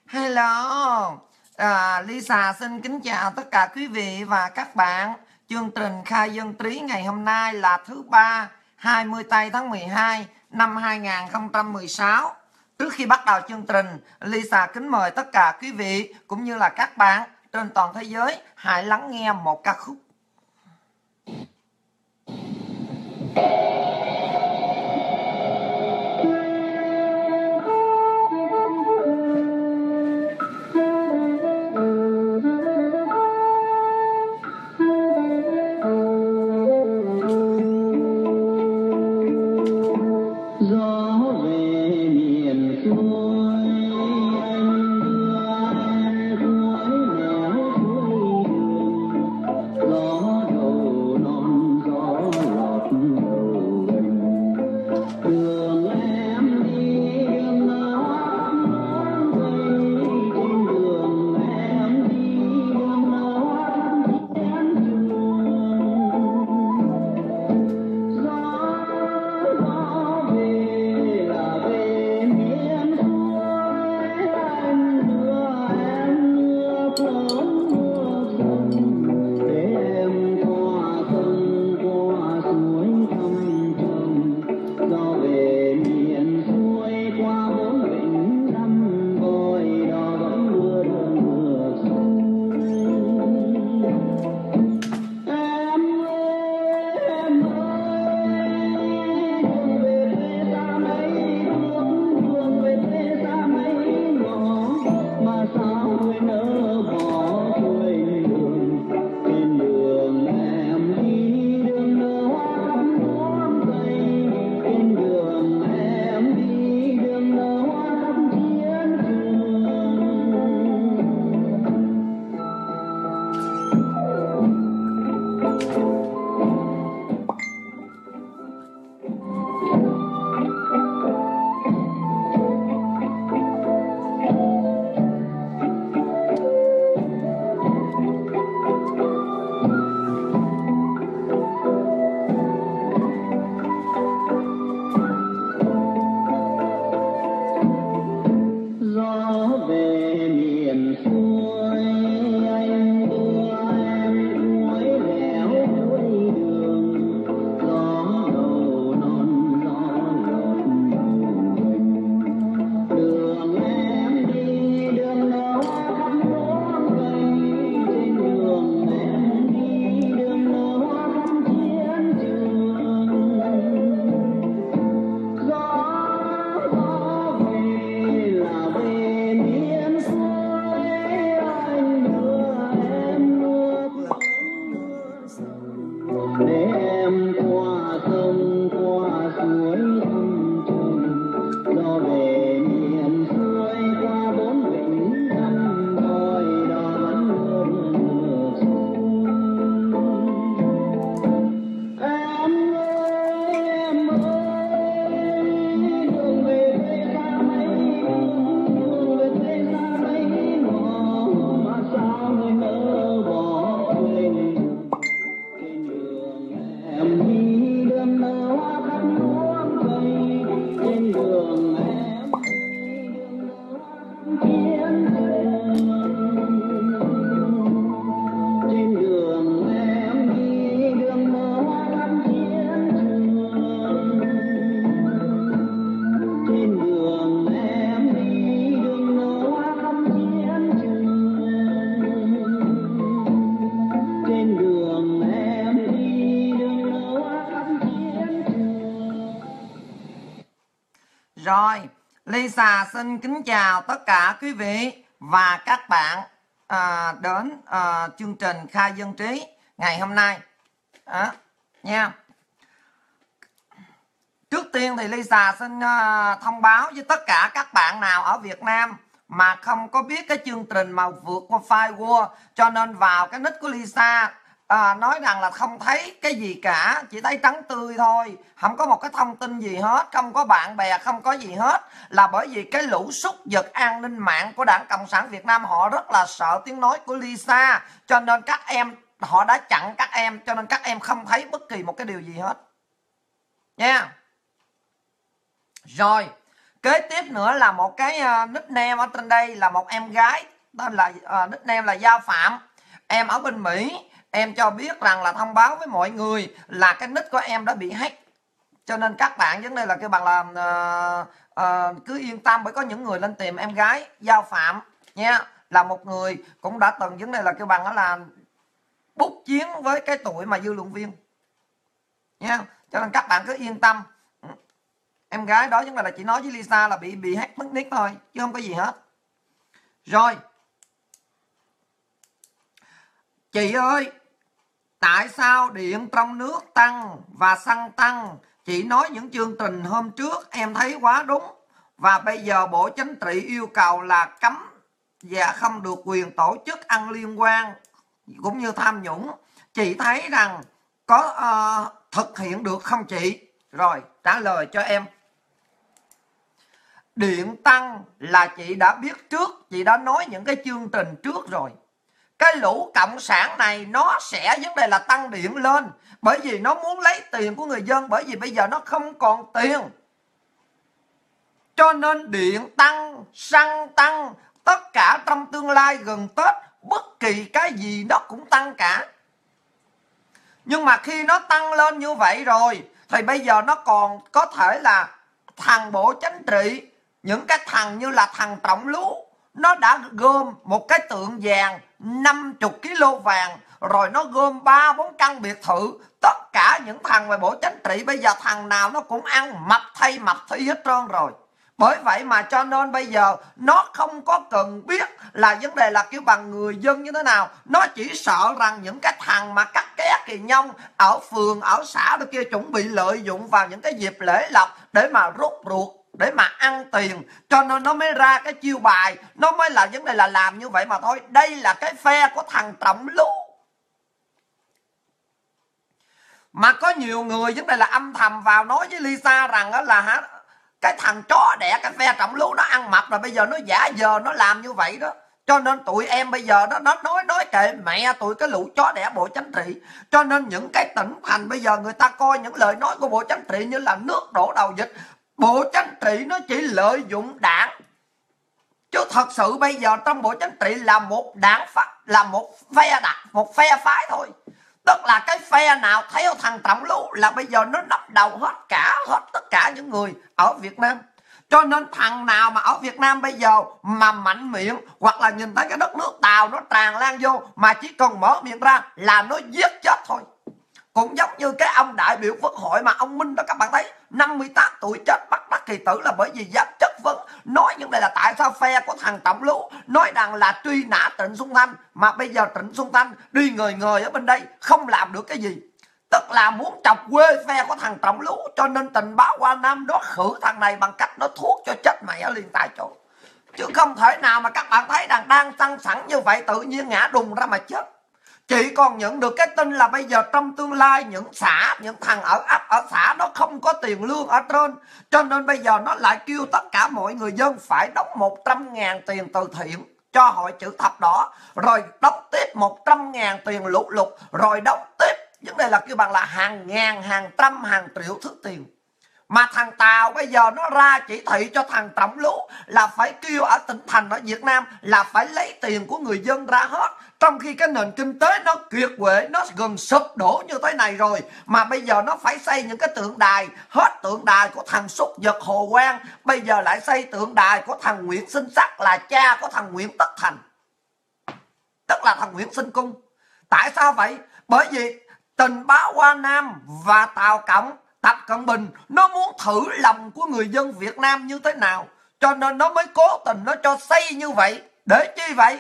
Hello, Lisa xin kính chào tất cả quý vị và các bạn. Chương trình Khai Dân Trí ngày hôm nay là thứ ba 20 tây tháng 12 năm 2016. Trước khi bắt đầu chương trình, Lisa kính mời tất cả quý vị cũng như là các bạn trên toàn thế giới hãy lắng nghe một ca khúc. Rồi, Lisa xin kính chào tất cả quý vị và các bạn đến chương trình Khai Dân Trí ngày hôm nay nha. Trước tiên thì Lisa xin thông báo với tất cả các bạn nào ở Việt Nam mà không có biết cái chương trình mà vượt qua firewall, cho nên vào cái nick của Lisa nói rằng là không thấy cái gì cả, chỉ thấy trắng tươi thôi, không có một cái thông tin gì hết, không có bạn bè, không có gì hết, là bởi vì cái lũ súc vật an ninh mạng của Đảng Cộng sản Việt Nam họ rất là sợ tiếng nói của Lisa, cho nên các em họ đã chặn các em, cho nên các em không thấy bất kỳ một cái điều gì hết nha. Rồi Kế tiếp nữa là một cái nickname ở trên đây là một em gái, tên là nickname là Gia Phạm. Em ở bên Mỹ, em cho biết rằng là thông báo với mọi người là cái nick của em đã bị hack. Cho nên các bạn vấn đề là kêu bằng là cứ yên tâm, bởi có những người lên tìm em gái Gia Phạm nha, là một người cũng đã từng vấn đề là kêu bằng đó là bút chiến với cái tuổi mà dư luận viên nha. Cho nên các bạn cứ yên tâm. Em gái đó vấn đề là chỉ nói với Lisa là bị hack mất nick thôi chứ không có gì hết. Rồi, chị ơi, tại sao điện trong nước tăng và xăng tăng? Chị nói những chương trình hôm trước em thấy quá đúng, và bây giờ Bộ Chính trị yêu cầu là cấm và không được quyền tổ chức ăn liên quan cũng như tham nhũng. Chị thấy rằng có thực hiện được không chị? Rồi, trả lời cho em. Điện tăng là chị đã biết trước, chị đã nói những cái chương trình trước rồi. Cái lũ cộng sản này nó sẽ vấn đề là tăng điện lên, bởi vì nó muốn lấy tiền của người dân, bởi vì bây giờ nó không còn tiền. Cho nên điện tăng, xăng tăng, tất cả trong tương lai gần Tết, bất kỳ cái gì nó cũng tăng cả. Nhưng mà khi nó tăng lên như vậy rồi thì bây giờ nó còn có thể là thằng Bộ Chính trị, những cái thằng như là thằng Trọng Lú, nó đã gom một cái tượng vàng 50 kg vàng, rồi nó gom 3-4 căn biệt thự. Tất cả những thằng về Bộ Chính trị bây giờ thằng nào nó cũng ăn mập thay mập thi hết trơn rồi. Bởi vậy mà cho nên bây giờ nó không có cần biết là vấn đề là kêu bằng người dân như thế nào. Nó chỉ sợ rằng những cái thằng mà cắt ké kỳ nhông ở phường, ở xã đó kia chuẩn bị lợi dụng vào những cái dịp lễ lộc để mà rút ruột, để mà ăn tiền. Cho nên nó mới ra cái chiêu bài, nó mới là vấn đề là làm như vậy mà thôi. Đây là cái phe của thằng Trọng Lú. Mà có nhiều người vấn đề là âm thầm vào nói với Lisa rằng đó là cái thằng chó đẻ cái phe Trọng Lú nó ăn mập rồi, bây giờ nó giả giờ nó làm như vậy đó. Cho nên tụi em bây giờ nó nói kệ mẹ tụi cái lũ chó đẻ Bộ Chính trị. Cho nên những cái tỉnh thành bây giờ người ta coi những lời nói của Bộ Chính trị như là nước đổ đầu vịt. Bộ Chính trị nó chỉ lợi dụng đảng, chứ thật sự bây giờ trong Bộ Chính trị là một đảng là một phe phái thôi. Tức là cái phe nào theo thằng Trọng Lú là bây giờ nó nắp đầu hết tất cả những người ở Việt Nam. Cho nên thằng nào mà ở Việt Nam bây giờ mà mạnh miệng, hoặc là nhìn thấy cái đất nước Tàu nó tràn lan vô, mà chỉ cần mở miệng ra là nó giết chết thôi. Cũng giống như cái ông đại biểu Quốc hội mà ông Minh đó, các bạn thấy 58 tuổi chết bắt đắc kỳ tử là bởi vì dám chất vấn, nói những đây là tại sao phe của thằng Trọng Lú nói rằng là truy nã Trịnh Xuân Thanh, mà bây giờ Trịnh Xuân Thanh đi ngời ở bên đây không làm được cái gì. Tức là muốn chọc quê phe của thằng Trọng Lú. Cho nên tình báo Hoa Nam đó khử thằng này bằng cách nó thuốc cho chết mày ở liền tại chỗ. Chứ không thể nào mà các bạn thấy rằng đang săn sẵn như vậy tự nhiên ngã đùng ra mà chết. Chị còn nhận được cái tin là bây giờ trong tương lai những xã, những thằng ở ấp, ở xã nó không có tiền lương ở trên. Cho nên bây giờ nó lại kêu tất cả mọi người dân phải đóng 100.000 tiền từ thiện cho hội chữ thập đỏ. Rồi đóng tiếp 100.000 tiền lũ lụt. Rồi đóng tiếp, vấn đề là kêu bằng là hàng ngàn, hàng trăm, hàng triệu thứ tiền. Mà thằng Tàu bây giờ nó ra chỉ thị cho thằng Trọng Lú là phải kêu ở tỉnh thành ở Việt Nam là phải lấy tiền của người dân ra hết. Trong khi cái nền kinh tế nó kiệt quệ, nó gần sụp đổ như thế này rồi, mà bây giờ nó phải xây những cái tượng đài. Hết tượng đài của thằng Súc Vật Hồ Quang, bây giờ lại xây tượng đài của thằng Nguyễn Sinh Sắc, là cha của thằng Nguyễn Tất Thành, tức là thằng Nguyễn Sinh Cung. Tại sao vậy? Bởi vì tình báo Hoa Nam và Tàu Cộng, Tập Cận Bình nó muốn thử lòng của người dân Việt Nam như thế nào, cho nên nó mới cố tình nó cho xây như vậy. Để chi vậy?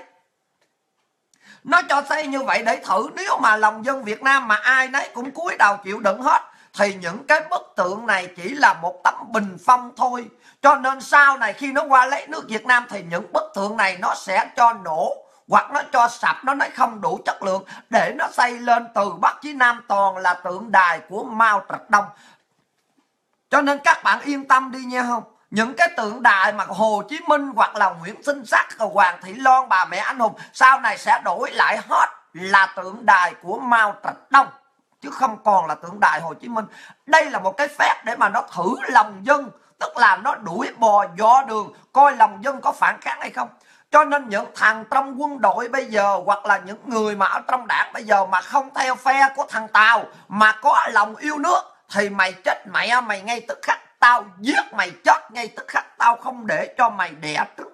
Nó cho xây như vậy để thử, nếu mà lòng dân Việt Nam mà ai nấy cũng cúi đầu chịu đựng hết thì những cái bức tượng này chỉ là một tấm bình phong thôi. Cho nên sau này khi nó qua lấy nước Việt Nam thì những bức tượng này nó sẽ cho nổ, hoặc nó cho sập, nó nói không đủ chất lượng để nó xây lên từ Bắc chí Nam toàn là tượng đài của Mao Trạch Đông. Cho nên các bạn yên tâm đi nha không? Những cái tượng đài mà Hồ Chí Minh hoặc là Nguyễn Sinh Sắc, Hoàng Thị Loan, bà mẹ anh hùng sau này sẽ đổi lại hết là tượng đài của Mao Trạch Đông, chứ không còn là tượng đài Hồ Chí Minh. Đây là một cái phép để mà nó thử lòng dân, tức là nó đuổi bò dò đường, coi lòng dân có phản kháng hay không. Cho nên những thằng trong quân đội bây giờ, hoặc là những người mà ở trong đảng bây giờ mà không theo phe của thằng Tàu, mà có lòng yêu nước, thì mày chết mẹ mày ngay tức khắc. Tao giết mày chết ngay tức khắc, tao không để cho mày đẻ trứng.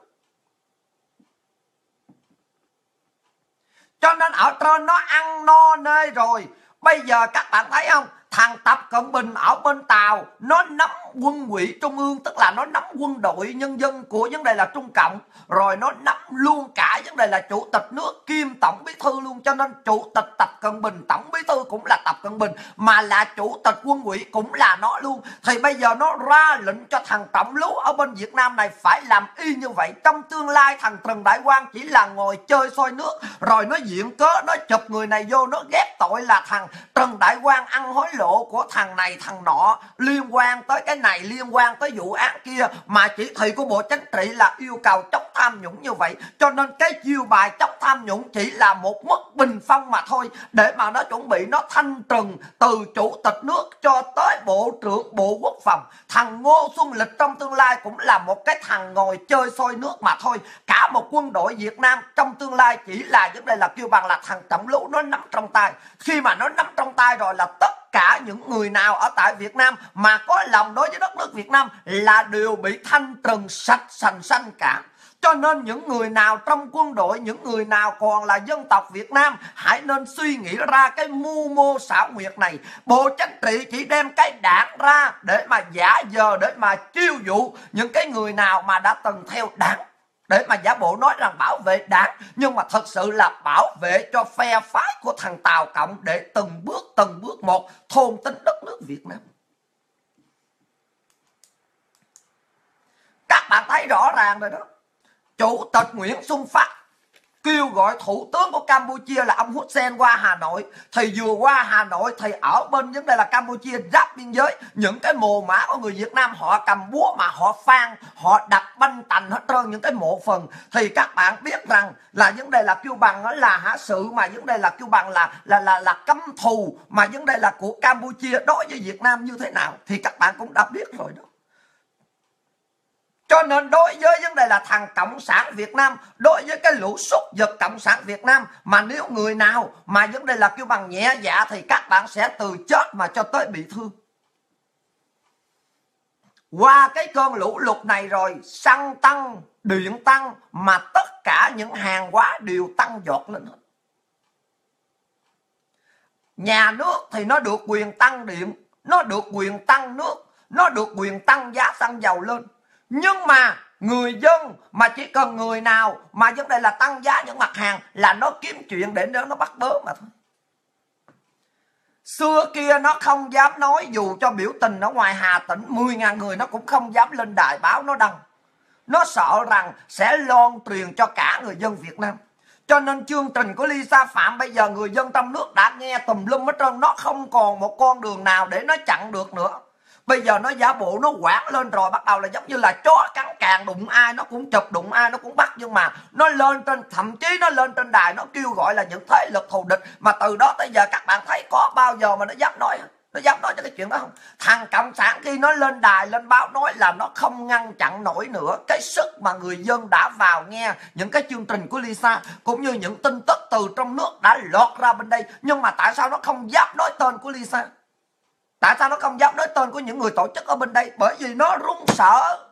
Cho nên ở trên nó ăn no nê rồi. Bây giờ các bạn thấy không, thằng Tập Cận Bình ở bên Tàu nó nắm quân ủy trung ương, tức là nó nắm quân đội nhân dân của vấn đề là Trung Cộng, rồi nó nắm luôn cả vấn đề là chủ tịch nước kiêm tổng bí thư luôn. Cho nên chủ tịch Tập Cận Bình, tổng bí thư cũng là Tập Cận Bình, mà là chủ tịch quân ủy cũng là nó luôn. Thì bây giờ nó ra lệnh cho thằng Trọng Lú ở bên Việt Nam này phải làm y như vậy. Trong tương lai thằng Trần Đại Quang chỉ là ngồi chơi soi nước, rồi nó diện cớ nó chụp người này vô, nó ghép tội là thằng Trần Đại Quang ăn hối lộ của thằng này thằng nọ, liên quan tới cái này, liên quan tới vụ án kia, mà chỉ thị của Bộ Chính trị là yêu cầu chống tham nhũng như vậy. Cho nên cái chiêu bài chống tham nhũng chỉ là một mức bình phong mà thôi, để mà nó chuẩn bị nó thanh trừng từ chủ tịch nước cho tới Bộ trưởng Bộ Quốc phòng. Thằng Ngô Xuân Lịch trong tương lai cũng là một cái thằng ngồi chơi soi nước mà thôi. Cả một quân đội Việt Nam trong tương lai chỉ là vấn đề là kêu bằng là thằng Trọng Lú nó nắm trong tay. Khi mà nó nắm trong tay rồi là tất cả những người nào ở tại Việt Nam mà có lòng đối với đất nước Việt Nam là đều bị thanh trừng sạch sành xanh cả. Cho nên những người nào trong quân đội, những người nào còn là dân tộc Việt Nam, hãy nên suy nghĩ ra cái mưu mô xảo quyệt này. Bộ Chính trị chỉ đem cái đảng ra để mà giả vờ, để mà chiêu dụ những cái người nào mà đã từng theo đảng, để mà giả bộ nói rằng bảo vệ đảng, nhưng mà thật sự là bảo vệ cho phe phái của thằng Tàu Cộng, để từng bước một thôn tính đất nước Việt Nam. Các bạn thấy rõ ràng rồi đó. Chủ tịch Nguyễn Xuân Phúc kêu gọi thủ tướng của Campuchia là ông Hun Sen qua Hà Nội. Thì vừa qua Hà Nội thì ở bên vấn đề là Campuchia giáp biên giới, những cái mồ mã của người Việt Nam họ cầm búa mà họ phan, họ đập banh tành hết trơn những cái mộ phần. Thì các bạn biết rằng là vấn đề là kêu bằng là sự mà vấn đề là kêu bằng là căm thù mà vấn đề là của Campuchia đối với Việt Nam như thế nào thì các bạn cũng đã biết rồi đó. Cho nên đối với vấn đề là thằng Cộng sản Việt Nam, đối với cái lũ súc vật Cộng sản Việt Nam, mà nếu người nào mà vấn đề là kêu bằng nhẹ dạ thì các bạn sẽ từ chết mà cho tới bị thương. Qua cái cơn lũ lụt này rồi, xăng tăng, điện tăng, mà tất cả những hàng hóa đều tăng giọt lên hết. Nhà nước thì nó được quyền tăng điện, nó được quyền tăng nước, nó được quyền tăng giá xăng dầu lên. Nhưng mà người dân mà chỉ cần người nào mà vấn đề là tăng giá những mặt hàng là nó kiếm chuyện để nó bắt bớ mà thôi. Xưa kia nó không dám nói, dù cho biểu tình ở ngoài Hà Tĩnh 10.000 người nó cũng không dám lên đài báo nó đăng. Nó sợ rằng sẽ loan truyền cho cả người dân Việt Nam. Cho nên chương trình của Lisa Phạm bây giờ người dân trong nước đã nghe tùm lum hết trơn, nó không còn một con đường nào để nó chặn được nữa. Bây giờ nó giả bộ nó quảng lên rồi, bắt đầu là giống như là chó cắn càng, đụng ai nó cũng chụp, đụng ai nó cũng bắt. Nhưng mà nó lên trên, thậm chí nó lên trên đài nó kêu gọi là những thế lực thù địch. Mà từ đó tới giờ các bạn thấy có bao giờ mà nó dám nói cho cái chuyện đó không? Thằng Cộng sản khi nó lên đài lên báo nói là nó không ngăn chặn nổi nữa cái sức mà người dân đã vào nghe những cái chương trình của Lisa, cũng như những tin tức từ trong nước đã lọt ra bên đây. Nhưng mà tại sao nó không dám nói tên của Lisa? Tại sao nó không dám nói tên của những người tổ chức ở bên đây? Bởi vì nó run sợ.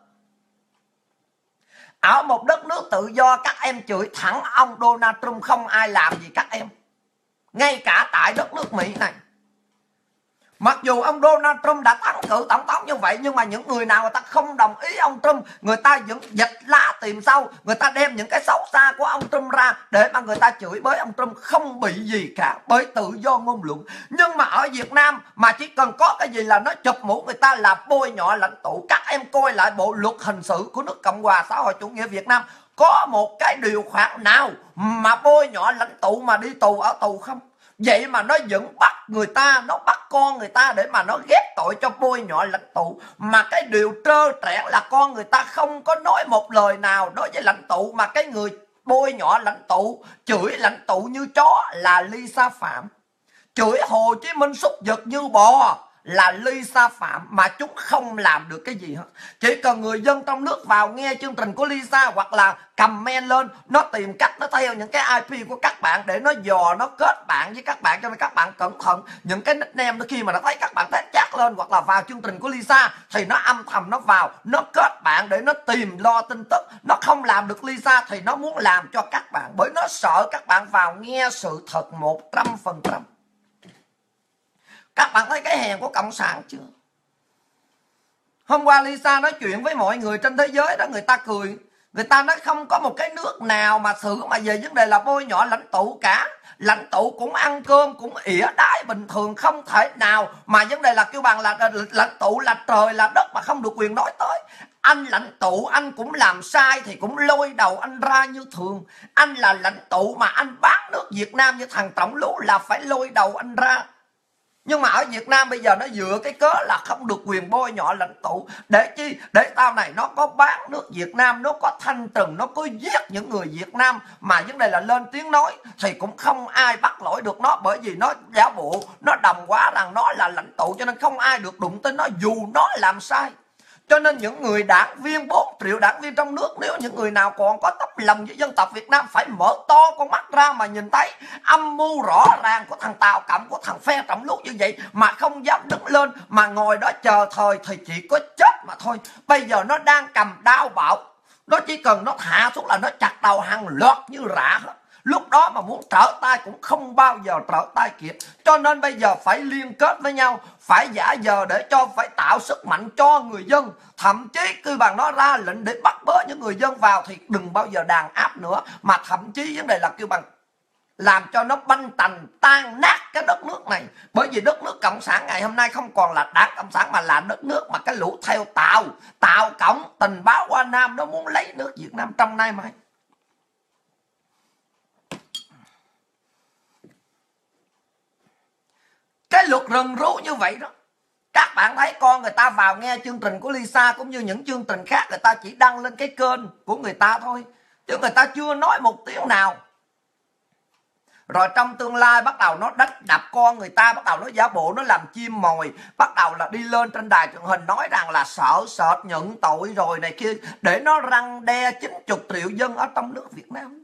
Ở một đất nước tự do các em chửi thẳng ông Donald Trump không ai làm gì các em. Ngay cả tại đất nước Mỹ này, mặc dù ông Donald Trump đã thắng cử tổng thống như vậy, nhưng mà những người nào người ta không đồng ý ông Trump, người ta vẫn dịch lá tìm sâu, người ta đem những cái xấu xa của ông Trump ra để mà người ta chửi bới ông Trump, không bị gì cả, bởi tự do ngôn luận. Nhưng mà ở Việt Nam mà chỉ cần có cái gì là nó chụp mũ người ta là bôi nhọ lãnh tụ. Các em coi lại bộ luật hình sự của nước Cộng hòa xã hội chủ nghĩa Việt Nam, có một cái điều khoản nào mà bôi nhọ lãnh tụ mà đi tù ở tù không? Vậy mà nó vẫn bắt người ta, nó bắt con người ta để mà nó ghép tội cho bôi nhọ lãnh tụ. Mà cái điều trơ trẽn là con người ta không có nói một lời nào đối với lãnh tụ, mà cái người bôi nhọ lãnh tụ, chửi lãnh tụ như chó là Lisa Phạm. Chửi Hồ Chí Minh súc vật như bò là Lisa Phạm mà chúng không làm được cái gì hết. Chỉ cần người dân trong nước vào nghe chương trình của Lisa hoặc là comment lên, nó tìm cách nó theo những cái IP của các bạn để nó dò, nó kết bạn với các bạn. Cho nên các bạn cẩn thận những cái nickname đó, khi mà nó thấy các bạn test chat lên hoặc là vào chương trình của Lisa thì nó âm thầm nó vào, nó kết bạn để nó tìm lo tin tức. Nó không làm được Lisa thì nó muốn làm cho các bạn, bởi nó sợ các bạn vào nghe sự thật 100%. Các bạn thấy cái hèn của Cộng sản chưa? Hôm qua Lisa nói chuyện với mọi người trên thế giới đó, người ta cười. Người ta nói không có một cái nước nào mà xử mà về vấn đề là bôi nhọ lãnh tụ cả. Lãnh tụ cũng ăn cơm, cũng ỉa đái bình thường, không thể nào mà vấn đề là kêu bằng là lãnh tụ là trời là đất mà không được quyền nói tới. Anh lãnh tụ anh cũng làm sai thì cũng lôi đầu anh ra như thường. Anh là lãnh tụ mà anh bán nước Việt Nam như thằng Trọng Lú là phải lôi đầu anh ra. Nhưng mà ở Việt Nam bây giờ nó dựa cái cớ là không được quyền bôi nhọ lãnh tụ. Để chi? Để tao này nó có bán nước Việt Nam, nó có thanh trừng, nó có giết những người Việt Nam, mà vấn đề là lên tiếng nói thì cũng không ai bắt lỗi được nó, bởi vì nó giả bộ, nó đồng hóa rằng nó là lãnh tụ, cho nên không ai được đụng tới nó dù nó làm sai. Cho nên những người đảng viên, 4 triệu đảng viên trong nước, nếu những người nào còn có tấm lòng với dân tộc Việt Nam phải mở to con mắt ra mà nhìn thấy âm mưu rõ ràng của thằng Tàu Cộng, của thằng phe Trọng Lú như vậy mà không dám đứng lên mà ngồi đó chờ thời thì chỉ có chết mà thôi. Bây giờ nó đang cầm đao bạo, nó chỉ cần nó hạ xuống là nó chặt đầu hàng loạt như rạ hết. Lúc đó mà muốn trở tay cũng không bao giờ trở tay kịp. Cho nên bây giờ phải liên kết với nhau, phải giả vờ để cho, phải tạo sức mạnh cho người dân. Thậm chí cứ bằng nó ra lệnh để bắt bớ những người dân vào thì đừng bao giờ đàn áp nữa, mà thậm chí vấn đề là kêu bằng làm cho nó banh tành tan nát cái đất nước này. Bởi vì đất nước Cộng sản ngày hôm nay không còn là đảng Cộng sản mà là đất nước mà cái lũ theo Tàu Cộng, tình báo Hoa Nam nó muốn lấy nước Việt Nam trong nay mai. Cái luật rừng rú như vậy đó. Các bạn thấy con người ta vào nghe chương trình của Lisa cũng như những chương trình khác, người ta chỉ đăng lên cái kênh của người ta thôi, chứ người ta chưa nói một tiếng nào. Rồi trong tương lai bắt đầu nó đánh đập con người ta, bắt đầu nó giả bộ nó làm chim mồi, bắt đầu là đi lên trên đài truyền hình nói rằng là sợ sệt nhận tội rồi này kia, để nó răn đe 90 triệu dân ở trong nước Việt Nam.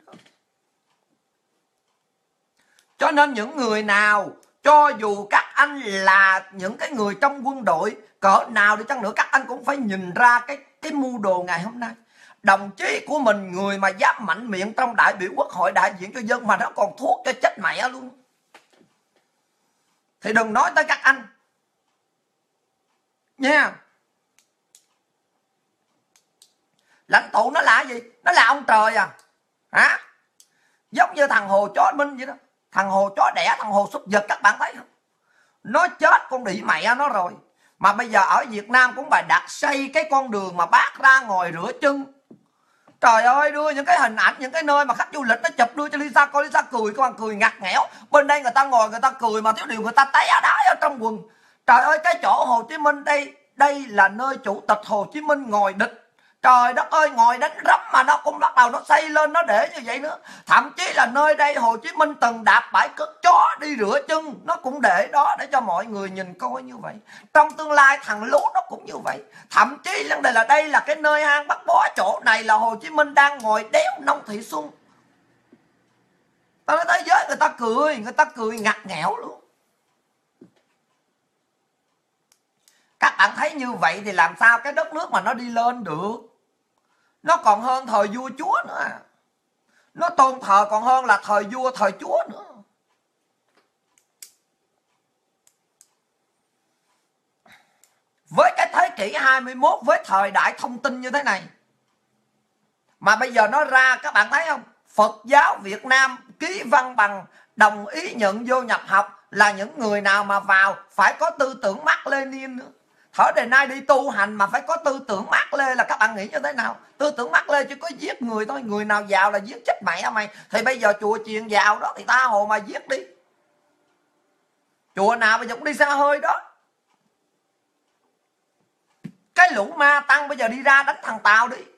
Cho nên những người nào, cho dù các anh là những cái người trong quân đội cỡ nào đi chăng nữa, các anh cũng phải nhìn ra cái mưu đồ ngày hôm nay. Đồng chí của mình, người mà dám mạnh miệng trong đại biểu quốc hội đại diện cho dân mà nó còn thuốc cho chết mẹ luôn, thì đừng nói tới các anh nha. Lãnh tụ nó là gì? Nó là ông trời à hả? Giống như thằng Hồ Chó Minh vậy đó, thằng Hồ Chó Đẻ, thằng Hồ Xuất Vật, các bạn thấy không? Nó chết con đĩ mẹ nó rồi. Mà bây giờ ở Việt Nam cũng bày đặt xây cái con đường mà bác ra ngồi rửa chân. Trời ơi, đưa những cái hình ảnh, những cái nơi mà khách du lịch nó chụp đưa cho Lisa coi, Lisa cười, các bạn cười ngặt nghẽo. Bên đây người ta ngồi người ta cười mà thiếu điều người ta té đái ở trong quần. Trời ơi, cái chỗ Hồ Chí Minh đây là nơi Chủ tịch Hồ Chí Minh ngồi địch. Trời đất ơi, ngồi đánh rắm mà nó cũng bắt đầu nó xây lên nó để như vậy nữa. Thậm chí là nơi đây Hồ Chí Minh từng đạp bãi cất chó đi rửa chân, nó cũng để đó để cho mọi người nhìn coi như vậy. Trong tương lai thằng Lú nó cũng như vậy. Thậm chí vấn đề là đây là cái nơi hang bắt bó, chỗ này là Hồ Chí Minh đang ngồi đéo Nông Thị Xuân. Tao nói thế giới người ta cười ngặt nghẽo luôn. Các bạn thấy như vậy thì làm sao cái đất nước mà nó đi lên được? Nó còn hơn thời vua chúa nữa. Nó tôn thờ còn hơn là thời vua thời chúa nữa. Với cái thế kỷ 21, với thời đại thông tin như thế này, mà bây giờ nó ra, các bạn thấy không? Phật giáo Việt Nam ký văn bằng đồng ý nhận vô nhập học là những người nào mà vào phải có tư tưởng Mác Lênin nữa. Thở đề nay đi tu hành mà phải có tư tưởng Mác Lê là các bạn nghĩ như thế nào? Tư tưởng Mác Lê chỉ có giết người thôi, người nào giàu là giết chết mẹ mày. Thì bây giờ chùa chiền giàu đó thì tha hồ mà giết đi. Chùa nào bây giờ cũng đi xa hơi đó. Cái lũ ma tăng bây giờ đi ra đánh thằng Tàu đi.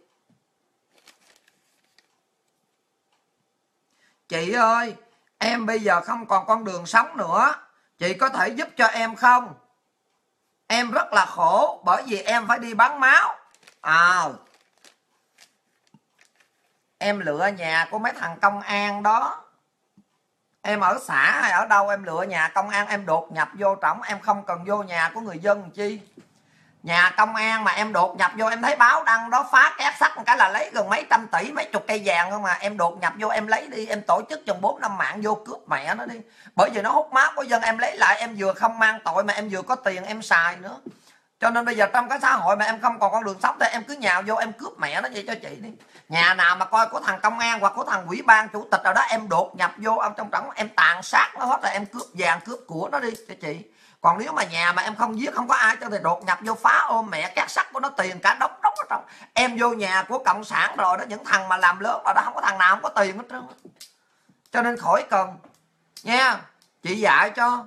Chị ơi, em bây giờ không còn con đường sống nữa, chị có thể giúp cho em không? Em rất là khổ bởi vì em phải đi bán máu. Em lựa nhà của mấy thằng công an đó. Em ở xã hay ở đâu em lựa nhà công an em đột nhập vô trỏng, em không cần vô nhà của người dân chi. Nhà công an mà em đột nhập vô, em thấy báo đăng đó phá két sắt một cái là lấy gần mấy trăm tỷ, mấy chục cây vàng không mà. Em đột nhập vô em lấy đi, em tổ chức chừng 4-5 mạng vô cướp mẹ nó đi. Bởi vì nó hút máu của dân, em lấy lại em vừa không mang tội mà em vừa có tiền em xài nữa. Cho nên bây giờ trong cái xã hội mà em không còn con đường sống thì em cứ nhào vô em cướp mẹ nó vậy cho chị đi. Nhà nào mà coi của thằng công an hoặc của thằng ủy ban chủ tịch nào đó em đột nhập vô ông trong trỏng em tàn sát nó hết, là em cướp vàng cướp của nó đi cho chị. Còn nếu mà nhà mà em không giết, không có ai cho thì đột nhập vô phá ôm mẹ két sắt của nó, tiền cả đống đống ở trong. Em vô nhà của cộng sản rồi đó, những thằng mà làm lớn rồi đó, không có thằng nào không có tiền hết trơn. Cho nên khỏi cần nha, chị dạy cho.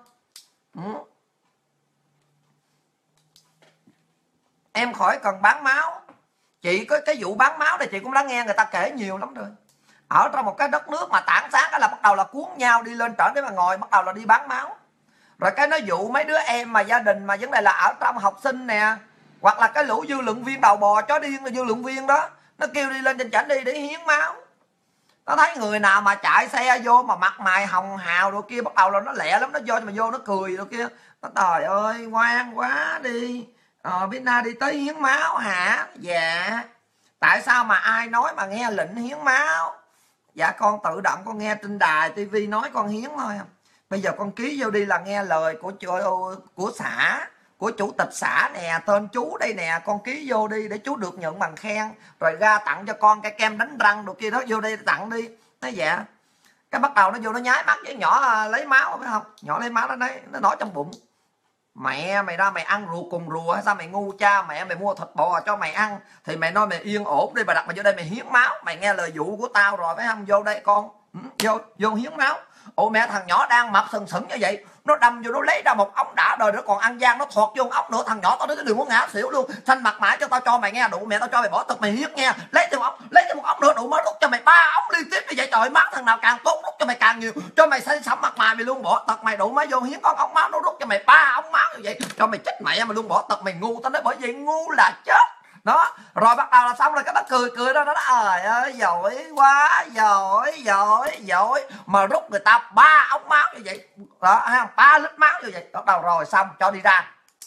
Em khỏi cần bán máu. Chị có cái vụ bán máu này chị cũng đã nghe người ta kể nhiều lắm rồi. Ở trong một cái đất nước mà tảng sáng cái là bắt đầu là cuốn nhau đi lên trển để mà ngồi, bắt đầu là đi bán máu. Rồi cái nó dụ mấy đứa em mà gia đình mà vấn đề là ở trong học sinh nè, hoặc là cái lũ dư luận viên đầu bò chó điên là dư luận viên đó, nó kêu đi lên trên trển đi để hiến máu. Nó thấy người nào mà chạy xe vô mà mặt mày hồng hào rồi kia, bắt đầu là nó lẹ lắm, nó vô mà vô nó cười rồi kia. Nó trời ơi ngoan quá đi. Bina đi tới hiến máu hả? Dạ. Tại sao mà ai nói mà nghe lệnh hiến máu? Dạ con tự động con nghe trên đài tivi nói con hiến thôi. Bây giờ con ký vô đi là nghe lời của xã, của chủ tịch xã nè, tên chú đây nè, con ký vô đi để chú được nhận bằng khen, rồi ra tặng cho con cái kem đánh răng đồ kia đó, vô đây tặng đi. Nói dạ. Cái bắt đầu nó vô nó nháy mắt với nhỏ lấy máu phải không? Nhỏ lấy máu nó nói trong bụng: mẹ mày ra mày ăn ruột cùng rùa hay sao mày ngu cha mẹ, mày mua thịt bò cho mày ăn thì mày nói mày yên ổn đi, mày đặt mày vô đây mày hiến máu, mày nghe lời dụ của tao rồi phải không? Vô đây con, vô hiến máu. Ôi mẹ, thằng nhỏ đang mập sừng sững như vậy, nó đâm vô nó lấy ra một ống đã đời, nó còn ăn gian nó thọt vô ống nữa. Thằng nhỏ tao nói cái đừng có ngã xỉu luôn, xanh mặt mãi cho tao cho mày nghe đủ, mẹ tao cho mày bỏ tật mày hiến nghe, lấy thêm một ống nữa đủ mới rút cho mày 3 ống liên tiếp như vậy. Trời, máu thằng nào càng tốt rút cho mày càng nhiều, cho mày xanh sẫm mặt mày luôn, bỏ tật mày đủ mới vô hiến con ống máu, nó rút cho mày 3 ống máu như vậy, cho mày chết mẹ mà luôn, bỏ tật mày ngu. Tao nói bởi vì ngu là chết đó. Rồi bắt đầu là xong rồi cái nó cười đó, nó trời ơi giỏi quá, giỏi mà rút người ta 3 ống máu như vậy đó, 3 lít máu như vậy. Bắt đầu rồi xong cho đi ra.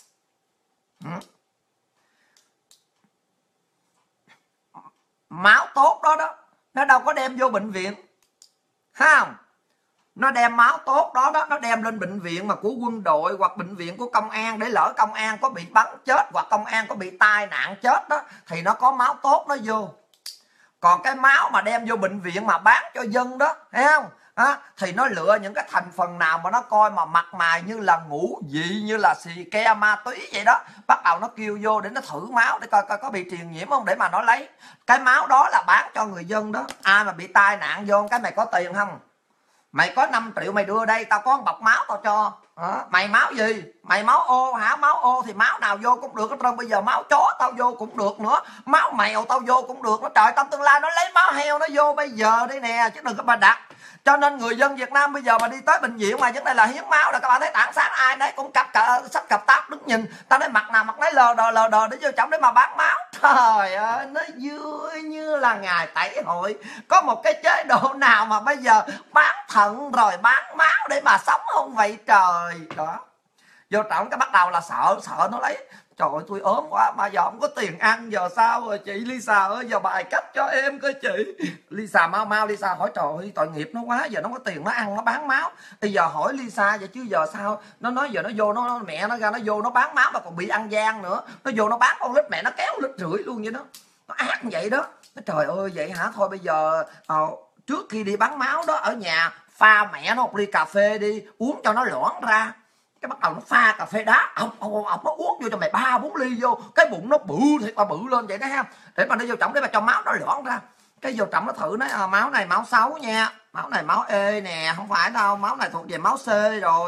Máu tốt đó nó đâu có đem vô bệnh viện không? Nó đem máu tốt đó nó đem lên bệnh viện mà của quân đội hoặc bệnh viện của công an, để lỡ công an có bị bắn chết hoặc công an có bị tai nạn chết đó thì nó có máu tốt nó vô. Còn cái máu mà đem vô bệnh viện mà bán cho dân đó, thấy không? Thì nó lựa những cái thành phần nào mà nó coi mà mặt mày như là ngũ vị, như là xì ke ma túy vậy đó, bắt đầu nó kêu vô để nó thử máu để coi có bị truyền nhiễm không, để mà nó lấy. Cái máu đó là bán cho người dân đó. Ai mà bị tai nạn vô cái mày có tiền không? Mày có 5 triệu mày đưa đây, tao có một bọc máu tao cho. Mày máu gì? Mày máu ô hả? Máu ô thì máu nào vô cũng được hết trơn. Bây giờ máu chó tao vô cũng được nữa, máu mèo tao vô cũng được. Nó trời, trong tương lai nó lấy máu heo nó vô bây giờ đây nè, chứ đừng có mà đặt. Cho nên người dân Việt Nam bây giờ mà đi tới bệnh viện mà vấn đề là hiến máu là các bạn thấy tảng sáng ai đấy cũng sách cặp táp đứng nhìn. Tao nói mặt nào mặt lấy lờ đờ để vô trọng để mà bán máu. Trời ơi, nó vui như là ngày tẩy hội. Có một cái chế độ nào mà bây giờ bán thận rồi bán máu để mà sống không vậy trời đó. Vô trọng cái bắt đầu là sợ nó lấy. Trời ơi tôi ốm quá mà giờ không có tiền ăn, giờ sao rồi chị Lisa ơi, giờ bài cách cho em coi chị. Lisa mau Lisa hỏi trời ơi tội nghiệp nó quá, giờ nó có tiền nó ăn nó bán máu. Bây giờ hỏi Lisa vậy chứ giờ sao? Nó nói giờ nó vô nó mẹ nó ra nó vô nó bán máu mà còn bị ăn gian nữa. Nó vô nó bán con lít mẹ nó kéo 1,5 lít luôn vậy đó. Nó ác như vậy đó. Nó trời ơi vậy hả? Thôi bây giờ trước khi đi bán máu đó ở nhà pha mẹ nó một ly cà phê đi, uống cho nó loãng ra. Cái bắt đầu nó pha cà phê đá ọc nó uống vô cho mày 3-4 ly vô, cái bụng nó bự thiệt là bự lên vậy đó ha, để mà nó vô trọng để mà cho máu nó loãng ra. Cái vô trọng nó thử nói máu này máu xấu nha, máu này máu E nè, không phải đâu, máu này thuộc về máu C rồi,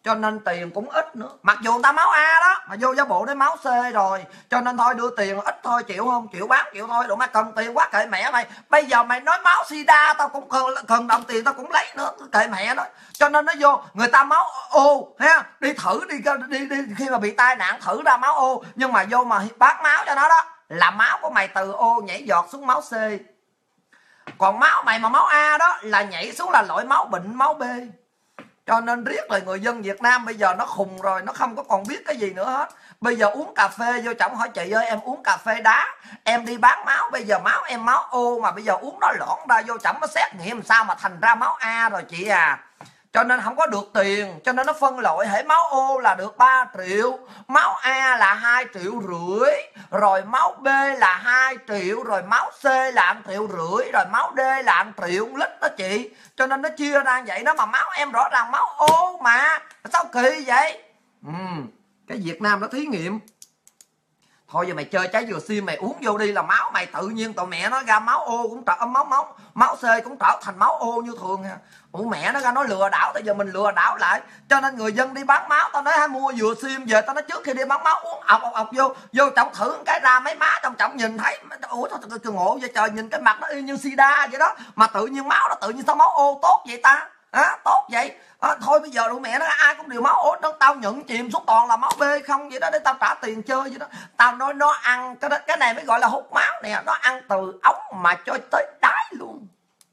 cho nên tiền cũng ít nữa. Mặc dù ta máu A đó mà vô giả bộ đến máu C rồi, cho nên thôi đưa tiền ít thôi, chịu không? Chịu bán chịu thôi, đụng mày cần tiền quá kệ mẹ mày. Bây giờ mày nói máu sida tao cũng cần đồng tiền tao cũng lấy nữa, kệ mẹ nó. Cho nên nó vô người ta máu ô ha, đi thử đi khi mà bị tai nạn thử ra máu ô, nhưng mà vô mà bán máu cho nó đó là máu của mày từ ô nhảy giọt xuống máu C. Còn máu mày mà máu A đó là nhảy xuống là loại máu bệnh, máu B. Cho nên riết là người dân Việt Nam bây giờ nó khùng rồi, nó không có còn biết cái gì nữa hết. Bây giờ uống cà phê vô chồng hỏi chị ơi em uống cà phê đá, em đi bán máu, bây giờ máu em máu ô mà bây giờ uống nó loãng ra vô chồng nó xét nghiệm sao mà thành ra máu A rồi chị à. Cho nên không có được tiền, cho nên nó phân loại hễ máu O là được 3 triệu, máu A là 2,5 triệu, rồi máu B là 2 triệu, rồi máu C là 1,5 triệu, rồi máu D là 1 triệu lít đó chị. Cho nên nó chia ra vậy đó, mà máu em rõ ràng máu O mà sao kỳ vậy? Cái Việt Nam nó thí nghiệm. Thôi giờ mày chơi trái dừa xiêm mày uống vô đi là máu mày tự nhiên tụi mẹ nó ra máu O cũng trở máu C cũng trở thành máu O như thường ha. Ủa mẹ nó ra nó lừa đảo, bây giờ mình lừa đảo lại. Cho nên người dân đi bán máu tao nói hay mua dừa xiêm về, tao nói trước khi đi bán máu uống ọc vô trọng thử cái ra mấy má trong trọng nhìn thấy ủa sao ngộ vậy trời, nhìn cái mặt nó y như sida vậy đó mà tự nhiên máu nó tự nhiên sao máu O tốt vậy ta? Tốt vậy. Thôi bây giờ đủ mẹ nó ai cũng đều máu ố đó, tao nhận chìm xuống toàn là máu B không vậy đó để tao trả tiền chơi vậy đó. Tao nói nó ăn cái này mới gọi là hút máu nè, nó ăn từ ống mà cho tới đáy luôn.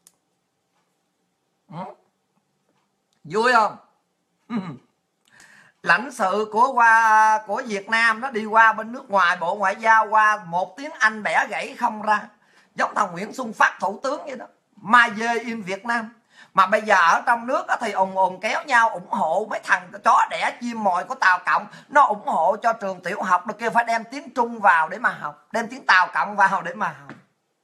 Vui không? Lãnh sự của Việt Nam nó đi qua bên nước ngoài, Bộ Ngoại giao qua một tiếng Anh bẻ gãy không ra, giống thằng Nguyễn Xuân Phát thủ tướng vậy đó. Mà về in Việt Nam. Mà bây giờ ở trong nước thì ồn kéo nhau ủng hộ mấy thằng chó đẻ chim mồi của Tàu Cộng, nó ủng hộ cho trường tiểu học được kêu phải đem tiếng Trung vào để mà học, đem tiếng Tàu Cộng vào để mà học.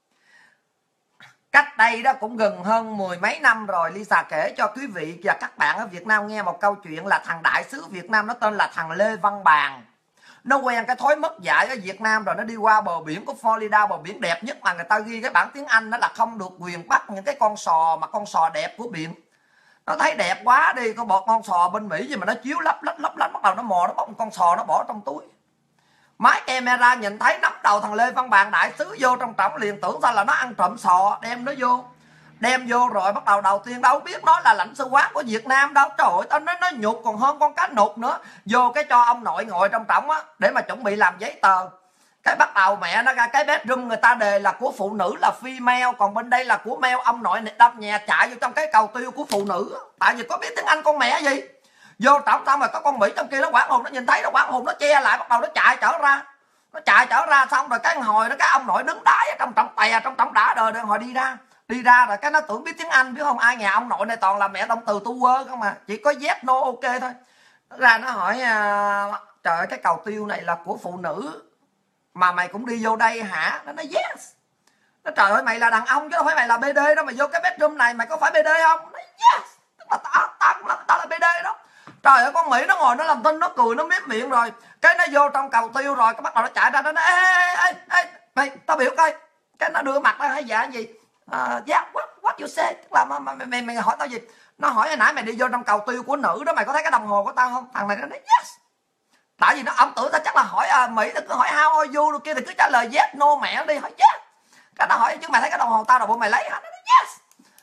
Cách đây đó cũng gần hơn 10 mấy năm rồi, Lisa kể cho quý vị và các bạn ở Việt Nam nghe một câu chuyện là thằng đại sứ Việt Nam nó tên là thằng Lê Văn Bàn. Nó quen cái thói mất dạy ở Việt Nam rồi nó đi qua bờ biển của Florida, bờ biển đẹp nhất mà người ta ghi cái bản tiếng Anh đó là không được quyền bắt những cái con sò mà con sò đẹp của biển. Nó thấy đẹp quá đi, con sò bên Mỹ gì mà nó chiếu lấp lách bắt đầu nó mò nó bóc con sò nó bỏ trong túi. Máy camera nhìn thấy nắm đầu thằng Lê Văn Bàn đại sứ vô trong trọng liền tưởng ra là nó ăn trộm sò, đem vô rồi bắt đầu tiên đâu biết nó là lãnh sự quán của Việt Nam đâu. Trời ơi tao nói nó nhục còn hơn con cá nục nữa. Vô cái cho ông nội ngồi trong trọng á để mà chuẩn bị làm giấy tờ. Cái bắt đầu mẹ nó ra cái bedroom người ta đề là của phụ nữ là female, còn bên đây là của male. Ông nội này đâm nhà chạy vô trong cái cầu tiêu của phụ nữ, tại vì có biết tiếng Anh con mẹ gì. Vô trọng xong rồi có con Mỹ trong kia nó quảng hồn, nó nhìn thấy nó quảng hồn nó che lại, bắt đầu nó chạy trở ra xong rồi cái hồi đó cái ông nội đứng đái ở trong trọng tè trong trọng đã đời hồi đi ra rồi cái nó tưởng biết tiếng Anh biết không, ai nhà ông nội này toàn là mẹ động từ tu quơ không mà chỉ có yes no ok thôi. Nó ra nó hỏi trời ơi cái cầu tiêu này là của phụ nữ mà mày cũng đi vô đây hả? Nó nói yes. Nó trời ơi mày là đàn ông chứ đâu phải mày là BD đâu, mày vô cái bedroom này mày có phải BD không? Nó nói yes, tức là tao là BD đó. Trời ơi con Mỹ nó ngồi nó làm tin nó cười nó miết miệng rồi cái nó vô trong cầu tiêu rồi cái bắt đầu nó chạy ra nó nói ê mày tao biểu coi, cái nó đưa mặt ra hay dạ gì yeah what you say, tức là mày hỏi tao gì. Nó hỏi hồi nãy mày đi vô trong cầu tiêu của nữ đó mày có thấy cái đồng hồ của tao không? Thằng này nó nói yes. Tại vì nó ông tưởng tao chắc là hỏi Mỹ thì cứ hỏi how are you rồi kia thì cứ trả lời yes no mẹ đi hỏi yes. Cái nó hỏi chứ mày thấy cái đồng hồ tao rồi bộ mày lấy hả? Nó nói yes.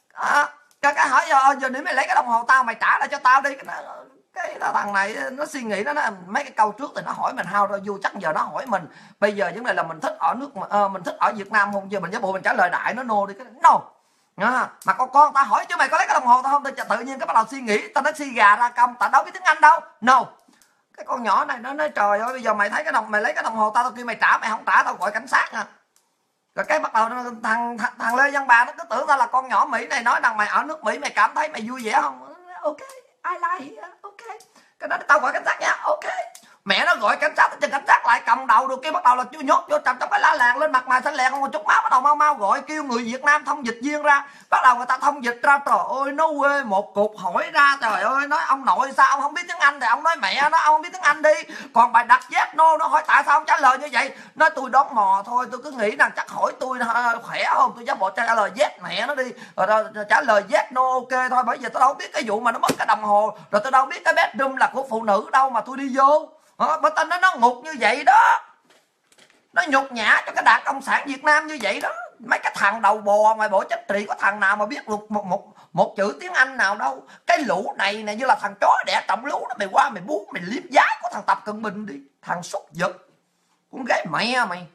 Cái hỏi giờ nếu mày lấy cái đồng hồ tao mày trả lại cho tao đi. Cái thằng này nó suy nghĩ nó mấy cái câu trước thì nó hỏi mình how are you, chắc giờ nó hỏi mình bây giờ vấn đề là mình thích ở nước mình thích ở Việt Nam không, giờ mình giả bộ mình trả lời đại nó no đi. Cái no mà con tao hỏi chứ mày có lấy cái đồng hồ tao không, tao tự nhiên cái bắt đầu suy nghĩ tao nói xi gà ra công tao đâu biết tiếng Anh đâu no. Cái con nhỏ này nó nói trời ơi bây giờ mày thấy mày lấy cái đồng hồ tao kêu mày trả, mày không trả tao gọi cảnh sát à. Rồi cái bắt đầu thằng Lê Văn Bàn nó cứ tưởng ra là con nhỏ Mỹ này nói rằng mày ở nước Mỹ mày cảm thấy mày vui vẻ không? Ok I like it, ok. Cái đó tao gọi cảnh sát nha, ok. Mẹ nó gọi cảnh sát, cảnh sát lại cầm đầu được, kia bắt đầu là chưa nhốt vô trong cái lá làng, lên mặt mày xanh lè không một chút máu, bắt đầu mau gọi kêu người Việt Nam thông dịch viên ra. Bắt đầu người ta thông dịch ra, trời ơi nó quê một cục, hỏi ra trời ơi, nói ông nội sao ông không biết tiếng Anh, thì ông nói mẹ nó ông không biết tiếng Anh đi. Còn bài đặt yes no, nó hỏi tại sao ông trả lời như vậy, nói tôi đoán mò thôi, tôi cứ nghĩ rằng chắc hỏi tôi khỏe không, tôi dám bộ trả lời yes mẹ nó đi, rồi trả lời yes no ok thôi, bởi vì tôi đâu biết cái vụ mà nó mất cái đồng hồ, rồi tôi đâu biết cái bedroom là của phụ nữ đâu mà tôi đi vô. Bởi tin nó ngục như vậy đó, nó nhục nhã cho cái đảng Cộng sản Việt Nam như vậy đó. Mấy cái thằng đầu bò ngoài Bộ Chính trị có thằng nào mà biết một chữ tiếng Anh nào đâu. Cái lũ này như là thằng chó đẻ trọng lũ đó, mày qua mày bú mày liếm giái của thằng Tập Cận Bình đi, thằng súc vật, con gái mẹ mày.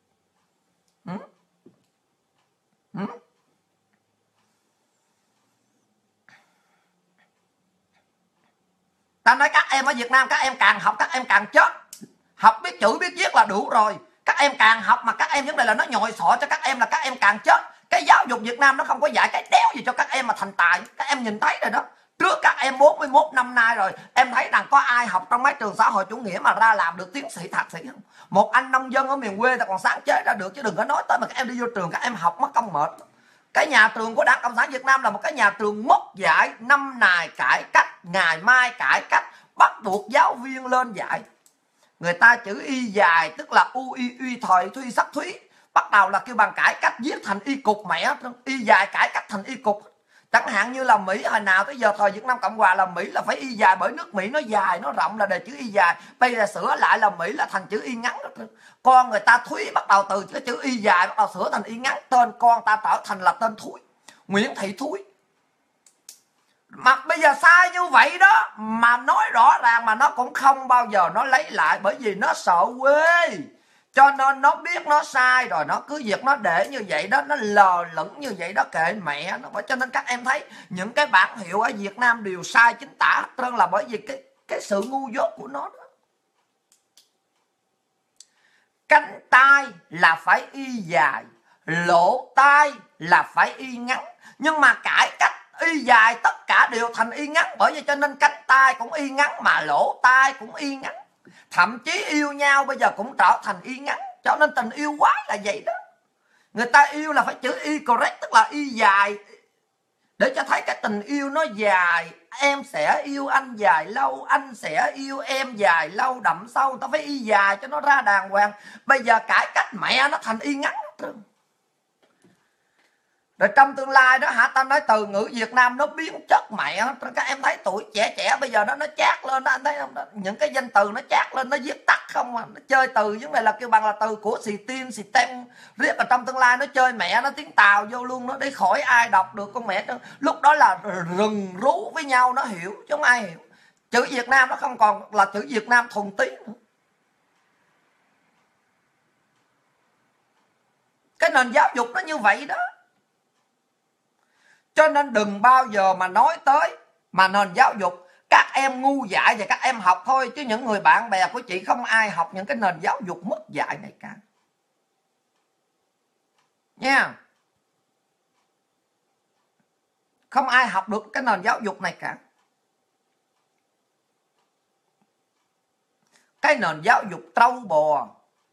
Ta nói các em ở Việt Nam, các em càng học các em càng chết. Học biết chữ biết viết là đủ rồi, các em càng học mà các em vấn đề là nó nhồi sọ cho các em là các em càng chết. Cái giáo dục Việt Nam nó không có dạy cái đéo gì cho các em mà thành tài. Các em nhìn thấy rồi đó, trước các em 41 năm nay rồi, em thấy rằng có ai học trong mấy trường xã hội chủ nghĩa mà ra làm được tiến sĩ thạc sĩ không? Một anh nông dân ở miền quê ta còn sáng chế ra được, chứ đừng có nói tới mà các em đi vô trường các em học mất công mệt. Cái nhà trường của Đảng Cộng sản Việt Nam là một cái nhà trường mất dạy, năm này cải cách ngày mai cải cách, bắt buộc giáo viên lên dạy. Người ta chữ y dài tức là u y uy thời thuy sắc thúy, bắt đầu là kêu bằng cải cách viết thành y cục, mẹ y dài cải cách thành y cục. Chẳng hạn như là Mỹ hồi nào tới giờ thời Việt Nam Cộng Hòa là Mỹ là phải y dài, bởi nước Mỹ nó dài nó rộng là đề chữ y dài, bây giờ sửa lại là Mỹ là thành chữ y ngắn. Con người ta Thúy bắt đầu từ cái chữ y dài bắt đầu sửa thành y ngắn, tên con ta trở thành là tên Thúy, Nguyễn Thị Thúy. Mà bây giờ sai như vậy đó mà nói rõ ràng mà nó cũng không bao giờ nó lấy lại, bởi vì nó sợ quê, cho nên nó biết nó sai rồi nó cứ việc nó để như vậy đó, nó lờ lửng như vậy đó, kệ mẹ nó. Cho nên các em thấy những cái bảng hiệu ở Việt Nam đều sai chính tả hết trơn, là bởi vì cái sự ngu dốt của nó đó. Cánh tay là phải y dài, lỗ tai là phải y ngắn, nhưng mà cải cách y dài tất cả đều thành y ngắn, bởi vì cho nên cánh tay cũng y ngắn mà lỗ tai cũng y ngắn. Thậm chí yêu nhau bây giờ cũng trở thành y ngắn, cho nên tình yêu quá là vậy đó. Người ta yêu là phải chữ y correct, tức là y dài, để cho thấy cái tình yêu nó dài. Em sẽ yêu anh dài lâu, anh sẽ yêu em dài lâu đậm sâu, ta phải y dài cho nó ra đàng hoàng. Bây giờ cải cách mẹ nó thành y ngắn. Rồi trong tương lai đó hả, ta nói từ ngữ Việt Nam nó biến chất mẹ. Các em thấy tuổi trẻ trẻ bây giờ nó chát lên đó, anh thấy không? Những cái danh từ nó chát lên, nó viết tắt không à. Nó chơi từ vấn đề là kêu bằng là từ của xì tiên, xì tem. Riết là trong tương lai nó chơi mẹ nó tiếng Tàu vô luôn đó, để khỏi ai đọc được con mẹ. Lúc đó là rừng rú với nhau, nó hiểu chứ không ai hiểu. Chữ Việt Nam nó không còn là chữ Việt Nam thuần túy nữa. Cái nền giáo dục nó như vậy đó. Cho nên đừng bao giờ mà nói tới mà nền giáo dục các em ngu dại và các em học thôi, chứ những người bạn bè của chị không ai học những cái nền giáo dục mất dạy này cả nha. Không ai học được cái nền giáo dục này cả. Cái nền giáo dục trâu bò.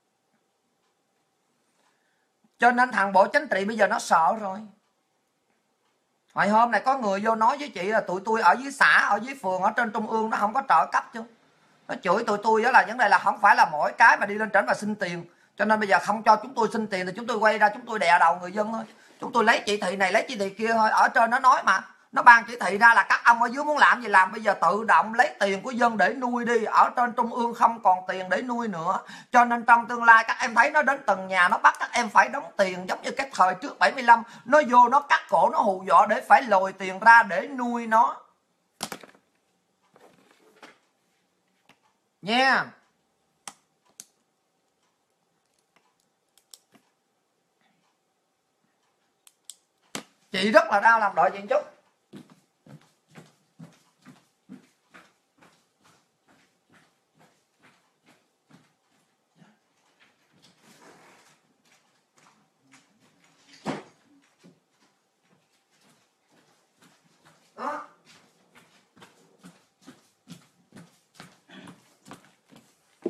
Cho nên thằng Bộ Chính trị bây giờ nó sợ rồi. Hồi hôm này có người vô nói với chị là tụi tôi ở dưới xã, ở dưới phường, ở trên trung ương nó không có trợ cấp chứ. Nó chửi tụi tôi đó là vấn đề là không phải là mỗi cái mà đi lên trển và xin tiền. Cho nên bây giờ không cho chúng tôi xin tiền thì chúng tôi quay ra chúng tôi đè đầu người dân thôi. Chúng tôi lấy chỉ thị này lấy chỉ thị kia thôi. Ở trên nó nói mà, nó ban chỉ thị ra là các ông ở dưới muốn làm gì làm, bây giờ tự động lấy tiền của dân để nuôi đi. Ở trên trung ương không còn tiền để nuôi nữa. Cho nên trong tương lai các em thấy nó đến từng nhà nó bắt các em phải đóng tiền, giống như cái thời trước 75. Nó vô nó cắt cổ nó hù dọa để phải lồi tiền ra để nuôi nó nha. Chị rất là đau lòng, đợi chị một chút. Đó.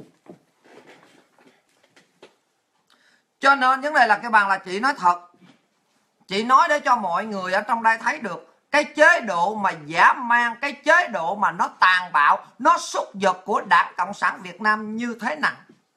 Cho nên vấn đề là cái bằng là chị nói thật, chị nói để cho mọi người ở trong đây thấy được cái chế độ mà dã man, cái chế độ mà nó tàn bạo, nó súc vật của Đảng Cộng sản Việt Nam như thế nào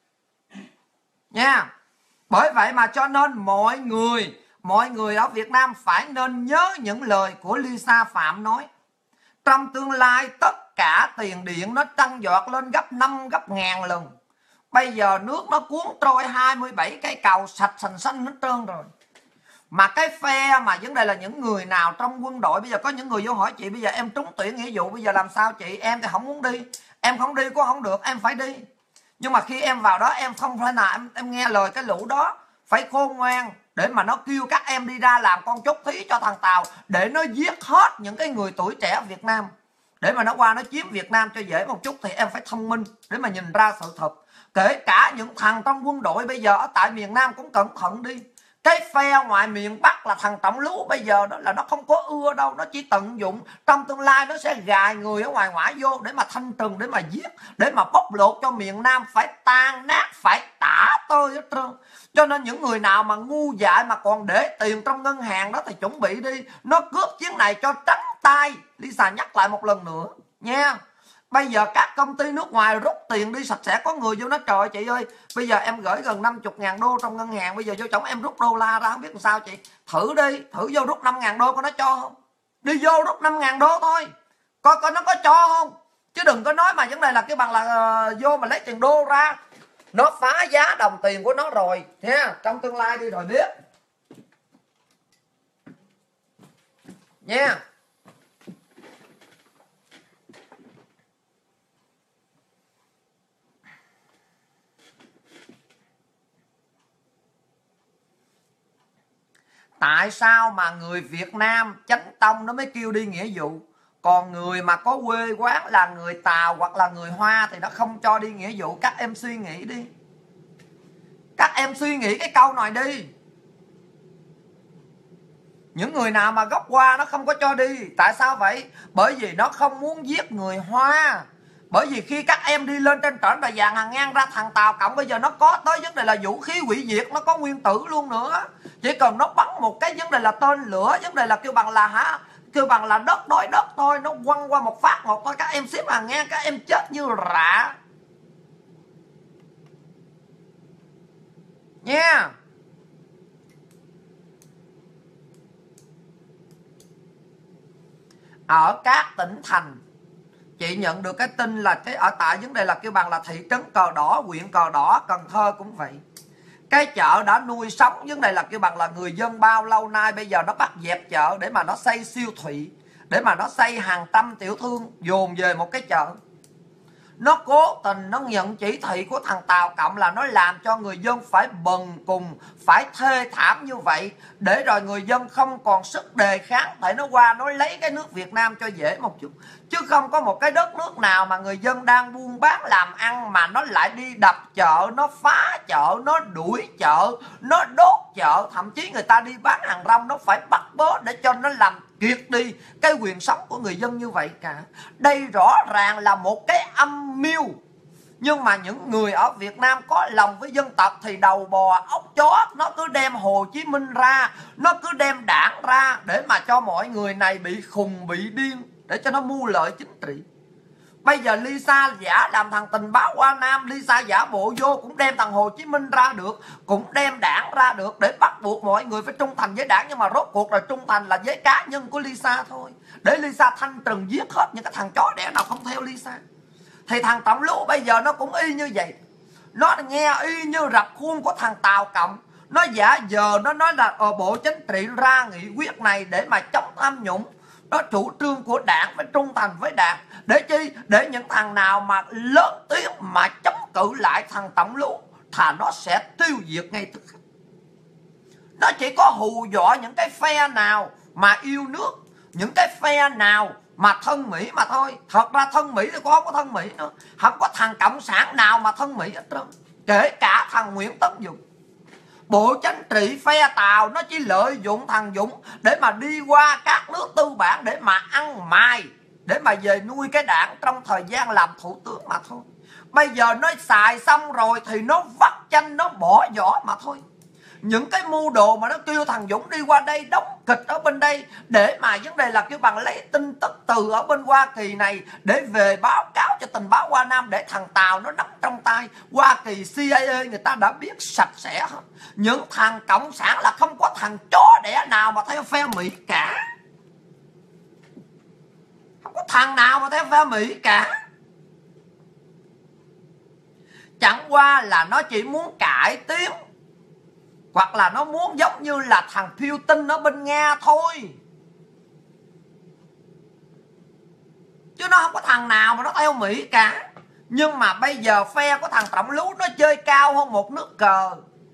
nha. Bởi vậy mà cho nên mọi người ở Việt Nam phải nên nhớ những lời của Lisa Phạm nói. Trong tương lai tất cả tiền điện nó tăng giọt lên gấp 5 gấp ngàn lần. Bây giờ nước nó cuốn trôi 27 cây cầu sạch sành xanh hết trơn rồi. Mà cái phe mà vấn đề là những người nào trong quân đội, bây giờ có những người vô hỏi chị bây giờ em trúng tuyển nghĩa vụ, bây giờ làm sao chị? Em thì không muốn đi, em không đi cũng không được, em phải đi. Nhưng mà khi em vào đó em không phải nào em nghe lời cái lũ đó, phải khôn ngoan để mà nó kêu các em đi ra làm con chốt thí cho thằng Tàu, để nó giết hết những cái người tuổi trẻ Việt Nam, để mà nó qua nó chiếm Việt Nam cho dễ một chút. Thì em phải thông minh để mà nhìn ra sự thật. Kể cả những thằng trong quân đội bây giờ ở tại miền Nam cũng cẩn thận đi. Cái phe ngoài miền Bắc là thằng Trọng Lú bây giờ đó là nó không có ưa đâu, nó chỉ tận dụng trong tương lai nó sẽ gài người ở ngoài ngoại vô để mà thanh trừng, để mà giết, để mà bóc lột cho miền Nam phải tan nát, phải tả tơi hết trơn. Cho nên những người nào mà ngu dại mà còn để tiền trong ngân hàng đó thì chuẩn bị đi, nó cướp chuyến này cho trắng tay. Lisa nhắc lại một lần nữa nha. Bây giờ các công ty nước ngoài rút tiền đi sạch sẽ, có người vô nói trời chị ơi, bây giờ em gửi gần 50.000 đô trong ngân hàng, bây giờ vô chồng em rút đô la ra không biết làm sao chị. Thử đi, thử vô rút 5.000 đô coi nó cho không. Đi vô rút 5.000 đô thôi, coi nó có cho không. Chứ đừng có nói mà vấn đề là cái bằng là vô mà lấy tiền đô ra, nó phá giá đồng tiền của nó rồi nha. Trong tương lai đi rồi biết nha. Tại sao mà người Việt Nam chánh tông nó mới kêu đi nghĩa vụ, còn người mà có quê quán là người Tàu hoặc là người Hoa thì nó không cho đi nghĩa vụ? Các em suy nghĩ đi, các em suy nghĩ cái câu này đi. Những người nào mà gốc Hoa nó không có cho đi. Tại sao vậy? Bởi vì nó không muốn giết người Hoa. Bởi vì khi các em đi lên trên trển Đà Vàng hàng ngang ra, thằng Tàu Cộng bây giờ nó có tới vấn đề là vũ khí hủy diệt, nó có nguyên tử luôn nữa. Chỉ cần nó bắn một cái vấn đề là tên lửa, vấn đề là kêu bằng là kêu bằng là đất đối đất thôi, nó quăng qua một phát một thôi, các em xếp hàng ngang, các em chết như rạ nha. Ở các tỉnh thành, chị nhận được cái tin là cái ở tại vấn đề là kêu bằng là thị trấn Cờ Đỏ, huyện Cờ Đỏ, Cần Thơ cũng vậy. Cái chợ đã nuôi sống vấn đề là kêu bằng là người dân bao lâu nay, bây giờ nó bắt dẹp chợ để mà nó xây siêu thị, để mà nó xây hàng trăm tiểu thương dồn về một cái chợ. Nó cố tình nó nhận chỉ thị của thằng Tàu Cộng là nó làm cho người dân phải bần cùng, phải thê thảm như vậy, để rồi người dân không còn sức đề kháng, để nó qua nó lấy cái nước Việt Nam cho dễ một chút. Chứ không có một cái đất nước nào mà người dân đang buôn bán làm ăn mà nó lại đi đập chợ, nó phá chợ, nó đuổi chợ, nó đốt chợ. Thậm chí người ta đi bán hàng rong nó phải bắt bớ để cho nó làm kiệt đi cái quyền sống của người dân như vậy cả. Đây rõ ràng là một cái âm mưu. Nhưng mà những người ở Việt Nam có lòng với dân tộc thì đầu bò ốc chó, nó cứ đem Hồ Chí Minh ra, nó cứ đem Đảng ra để mà cho mọi người này bị khùng, bị điên, để cho nó mưu lợi chính trị. Bây giờ Lisa giả làm thằng tình báo Hoa Nam, Lisa giả bộ vô cũng đem thằng Hồ Chí Minh ra được, cũng đem Đảng ra được, để bắt buộc mọi người phải trung thành với Đảng. Nhưng mà rốt cuộc là trung thành là với cá nhân của Lisa thôi, để Lisa thanh trừng giết hết những cái thằng chó đẻ nào không theo Lisa. Thì thằng Trọng Lú bây giờ nó cũng y như vậy. Nó nghe y như rập khuôn của thằng Tàu Cộng. Nó giả giờ nó nói là Bộ Chính trị ra nghị quyết này để mà chống tham nhũng. Đó chủ trương của Đảng, phải trung thành với Đảng. Để chi? Để những thằng nào mà lớn tiếng mà chống cự lại thằng Trọng Lú, thà nó sẽ tiêu diệt ngay tức khắc. Nó chỉ có hù dọa những cái phe nào mà yêu nước, những cái phe nào mà thân Mỹ mà thôi. Thật ra thân Mỹ thì cũng không có thân Mỹ nữa, không có thằng cộng sản nào mà thân Mỹ hết trơn, kể cả thằng Nguyễn Tấn Dũng. Bộ Chính trị phe Tàu nó chỉ lợi dụng thằng Dũng để mà đi qua các nước tư bản để mà ăn mài, để mà về nuôi cái Đảng trong thời gian làm thủ tướng mà thôi. Bây giờ nó xài xong rồi thì nó vắt chanh, nó bỏ vỏ mà thôi. những cái mưu đồ mà nó kêu thằng Dũng đi qua đây đóng kịch ở bên đây để mà vấn đề là kêu bằng lấy tin tức từ ở bên Hoa Kỳ này để về báo cáo cho tình báo Hoa Nam để thằng Tàu nó nắm trong tay. Hoa Kỳ CIA người ta đã biết sạch sẽ hết. Những thằng cộng sản là không có thằng chó đẻ nào mà theo phe Mỹ cả. Không có thằng nào mà theo phe Mỹ cả. Chẳng qua là nó chỉ muốn cải tiến, hoặc là nó muốn giống như là thằng Putin ở bên Nga thôi. Chứ nó không có thằng nào mà nó theo Mỹ cả. Nhưng mà bây giờ phe của thằng Trọng Lú nó chơi cao hơn một nước cờ.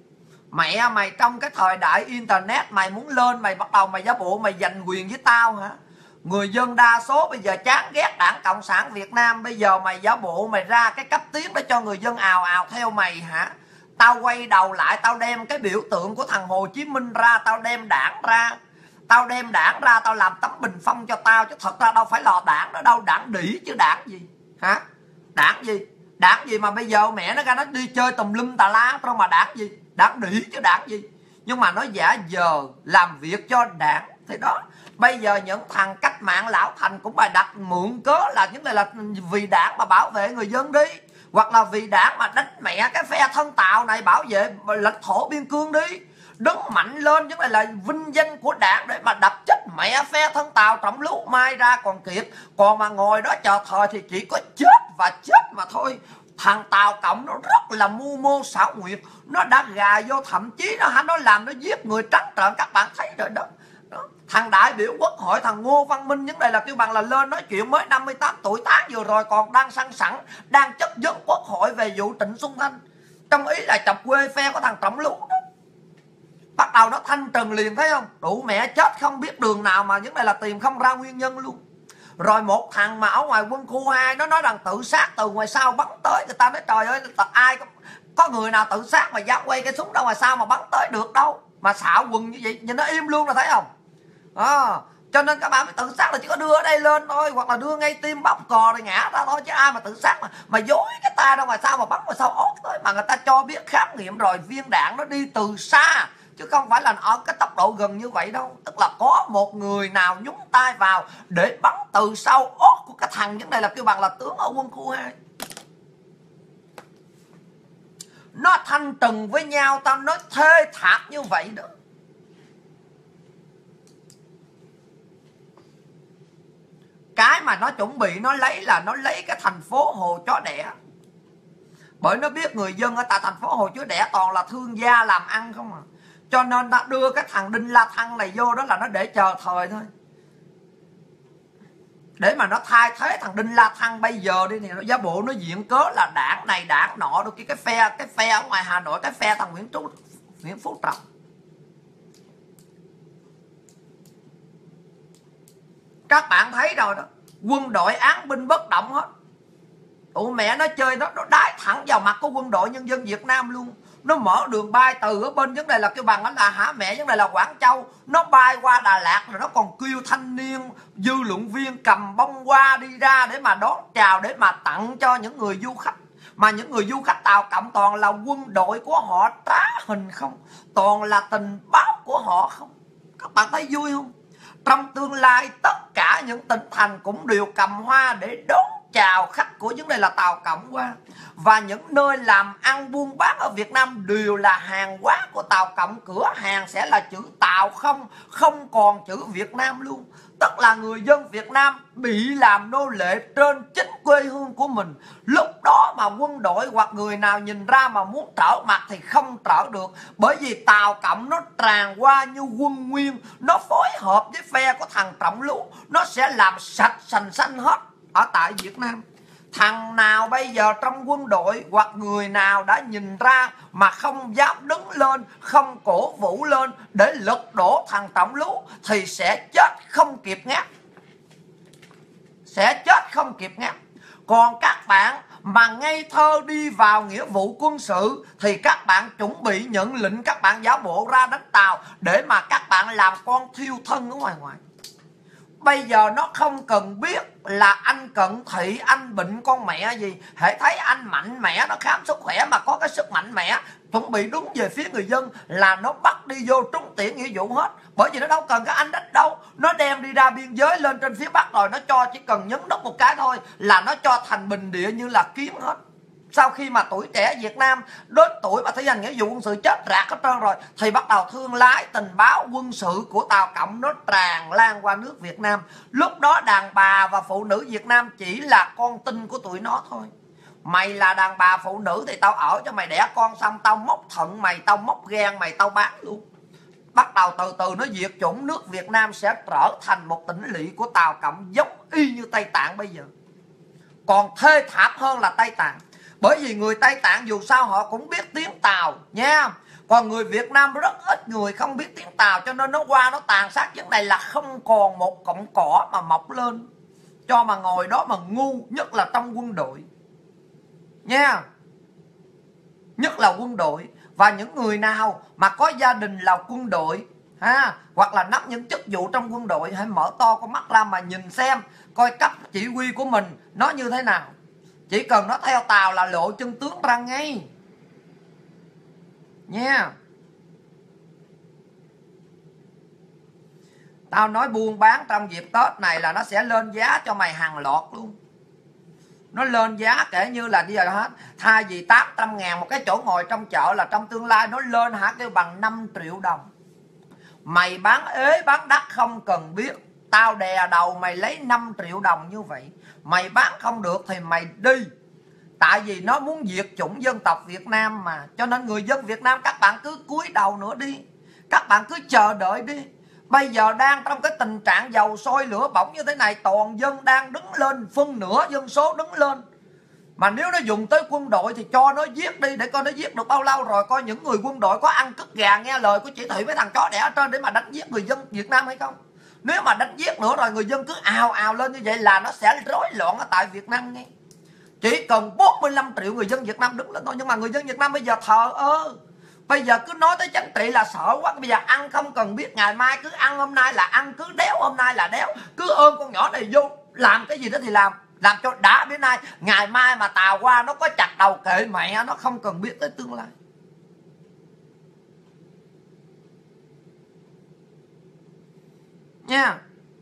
Mẹ mày trong cái thời đại internet mày muốn lên mày bắt đầu mày giả bộ mày giành quyền với tao hả? Người dân đa số bây giờ chán ghét Đảng Cộng sản Việt Nam. Bây giờ mày giả bộ mày ra cái cấp tiến để cho người dân ào ào theo mày hả? Tao quay đầu lại tao đem cái biểu tượng của thằng Hồ Chí Minh ra, tao đem đảng ra. Tao đem đảng ra, tao làm tấm bình phong cho tao. Chứ thật ra đâu phải là đảng đó đâu, đảng đỉ chứ đảng gì hả? Đảng gì? Đảng gì mà bây giờ mẹ nó ra nó đi chơi tùm lum tà lá đâu mà đảng gì? Đảng đỉ chứ đảng gì? Nhưng mà nó giả giờ làm việc cho đảng. Thì đó, bây giờ những thằng cách mạng lão thành cũng bài đặt mượn cớ là những này là vì đảng mà bảo vệ người dân đi, hoặc là vì đảng mà đánh mẹ cái phe thân Tàu này, bảo vệ lãnh thổ biên cương đi. Đứng mạnh lên, những này là vinh danh của đảng để mà đập chết mẹ phe thân Tàu Trọng Lú mai ra còn kịp. Còn mà ngồi đó chờ thời thì chỉ có chết và chết mà thôi. Thằng Tàu Cộng nó rất là mưu mô xảo quyệt, nó đã gà vô, thậm chí nó làm nó giết người trắng trợn, các bạn thấy rồi đó. Thằng đại biểu quốc hội thằng Ngô Văn Minh những đây là kêu bằng là lên nói chuyện mới 58 tuổi tháng vừa rồi còn đang săn sẵn đang chất vấn quốc hội về vụ Trịnh Xuân Thanh, trong ý là chọc quê phe của thằng Trọng Lú đó. Bắt đầu nó thanh trừng liền, thấy không? Đủ mẹ chết không biết đường nào mà những đây là tìm không ra nguyên nhân luôn. Rồi một thằng mà ở ngoài quân khu 2 nó nói rằng tự sát từ ngoài sau bắn tới. Người ta nói trời ơi, ai có người nào tự sát mà dám quay cái súng đâu ngoài sau mà bắn tới được đâu, mà xạo quần như vậy nhìn nó im luôn là thấy không? Cho nên các bạn mới tự sát là chỉ có đưa ở đây lên thôi, hoặc là đưa ngay tim bóp cò rồi ngã ra thôi, chứ ai mà tự sát mà dối cái tay ra ngoài sau mà bắn ngoài sau ốt tới. Mà người ta cho biết khám nghiệm rồi, viên đạn nó đi từ xa chứ không phải là ở cái tốc độ gần như vậy đâu. Tức là có một người nào nhúng tay vào để bắn từ sau ốt của cái thằng những này là kêu bằng là tướng ở quân khu 2. Nó thanh trừng với nhau, tao nói thê thảm như vậy đó. Cái mà nó chuẩn bị nó lấy là nó lấy cái thành phố Hồ Chó Đẻ. Bởi nó biết người dân ở tại thành phố Hồ Chó Đẻ toàn là thương gia làm ăn không à. Cho nên đã đưa cái thằng Đinh La Thăng này vô đó là nó để chờ thời thôi. Để mà nó thay thế thằng Đinh La Thăng bây giờ đi thì nó giả bộ nó diện cớ là đảng này đảng nọ đôi cái phe ở ngoài Hà Nội, cái phe thằng Nguyễn Phú Trọng. Các bạn thấy rồi đó, quân đội án binh bất động hết. Tụi mẹ nó chơi nó đái thẳng vào mặt của quân đội nhân dân Việt Nam luôn. Nó mở đường bay từ ở bên vấn đề là cái bằng đó là hả mẹ vấn đề là Quảng Châu, nó bay qua Đà Lạt rồi nó còn kêu thanh niên dư luận viên cầm bông hoa đi ra để mà đón chào, để mà tặng cho những người du khách. Mà những người du khách Tàu Cộng toàn là quân đội của họ trá hình không, toàn là tình báo của họ không. Các bạn thấy vui không? Trong tương lai tất cả những tỉnh thành cũng đều cầm hoa để đón chào khách của vấn đề là Tàu Cộng qua. Và những nơi làm ăn buôn bán ở Việt Nam đều là hàng hóa của Tàu Cộng. Cửa hàng sẽ là chữ Tàu không còn chữ Việt Nam luôn. Tức là người dân Việt Nam bị làm nô lệ trên chính quê hương của mình. Lúc đó mà quân đội hoặc người nào nhìn ra mà muốn trở mặt thì không trở được. Bởi vì Tàu Cộng nó tràn qua như quân nguyên, nó phối hợp với phe của thằng Trọng Lú, nó sẽ làm sạch sành xanh hết ở tại Việt Nam. Thằng nào bây giờ trong quân đội hoặc người nào đã nhìn ra mà không dám đứng lên, không cổ vũ lên để lật đổ thằng Trọng Lú thì sẽ chết không kịp ngáp. Sẽ chết không kịp ngáp. Còn các bạn mà ngây thơ đi vào nghĩa vụ quân sự thì các bạn chuẩn bị nhận lệnh, các bạn giả bộ ra đánh Tàu để mà các bạn làm con thiêu thân ở ngoài. Bây giờ nó không cần biết là anh cận thị, anh bệnh con mẹ gì, hễ thấy anh mạnh mẽ, nó khám sức khỏe mà có cái sức mạnh mẽ chuẩn bị đúng về phía người dân là nó bắt đi vô trúng tuyển nghĩa vụ hết. Bởi vì nó đâu cần cái anh đích đâu, nó đem đi ra biên giới lên trên phía Bắc rồi nó cho, chỉ cần nhấn nút một cái thôi là nó cho thành bình địa như là kiếm hết. Sau khi mà tuổi trẻ Việt Nam đến tuổi mà thi hành nghĩa vụ quân sự chết rạc hết trơn rồi thì bắt đầu thương lái tình báo quân sự của Tàu Cộng nó tràn lan qua nước Việt Nam. Lúc đó đàn bà và phụ nữ Việt Nam chỉ là con tin của tụi nó thôi. Mày là đàn bà phụ nữ thì tao ở cho mày đẻ con xong tao móc thận mày, tao móc gan mày, tao bán luôn. Bắt đầu từ từ nó diệt chủng, nước Việt Nam sẽ trở thành một tỉnh lỵ của Tàu Cộng giống y như Tây Tạng bây giờ. Còn thê thảm hơn là Tây Tạng. Bởi vì người Tây Tạng dù sao họ cũng biết tiếng Tàu nha. Còn người Việt Nam rất ít người không biết tiếng Tàu, cho nên nó qua nó tàn sát vấn này là không còn một cọng cỏ mà mọc lên cho mà ngồi đó mà ngu, nhất là trong quân đội nha. Nhất là quân đội. Và những người nào mà có gia đình là quân đội ha, hoặc là nắm những chức vụ trong quân đội, hãy mở to con mắt ra mà nhìn xem coi cấp chỉ huy của mình nó như thế nào. Chỉ cần nó theo Tàu là lộ chân tướng ra ngay nha. Tao nói buôn bán trong dịp Tết này là nó sẽ lên giá cho mày hàng loạt luôn. Nó lên giá kể như là bây giờ hết. Thay vì 800.000 một cái chỗ ngồi trong chợ là trong tương lai nó lên hả kêu bằng 5 triệu đồng. Mày bán ế bán đắt không cần biết, tao đè đầu mày lấy 5 triệu đồng như vậy. Mày bán không được thì mày đi. Tại vì nó muốn diệt chủng dân tộc Việt Nam mà. Cho nên người dân Việt Nam các bạn cứ cúi đầu nữa đi. Các bạn cứ chờ đợi đi. Bây giờ đang trong cái tình trạng dầu sôi lửa bỏng như thế này, toàn dân đang đứng lên, phân nửa dân số đứng lên. Mà nếu nó dùng tới quân đội thì cho nó giết đi, để coi nó giết được bao lâu rồi, coi những người quân đội có ăn cất gà nghe lời của chỉ thị với thằng chó đẻ ở trên để mà đánh giết người dân Việt Nam hay không. Nếu mà đánh giết nữa rồi người dân cứ ào ào lên như vậy là nó sẽ rối loạn ở tại Việt Nam nghe. Chỉ cần 45 triệu người dân Việt Nam đứng lên thôi. Nhưng mà người dân Việt Nam bây giờ thờ ơ. Bây giờ cứ nói tới chính trị là sợ quá. Bây giờ ăn không cần biết ngày mai cứ ăn, hôm nay là ăn, cứ đéo hôm nay là đéo. Cứ ôm con nhỏ này vô làm cái gì đó thì làm cho đã bữa nay. Ngày mai mà Tàu qua nó có chặt đầu kệ mẹ, nó không cần biết tới tương lai nha.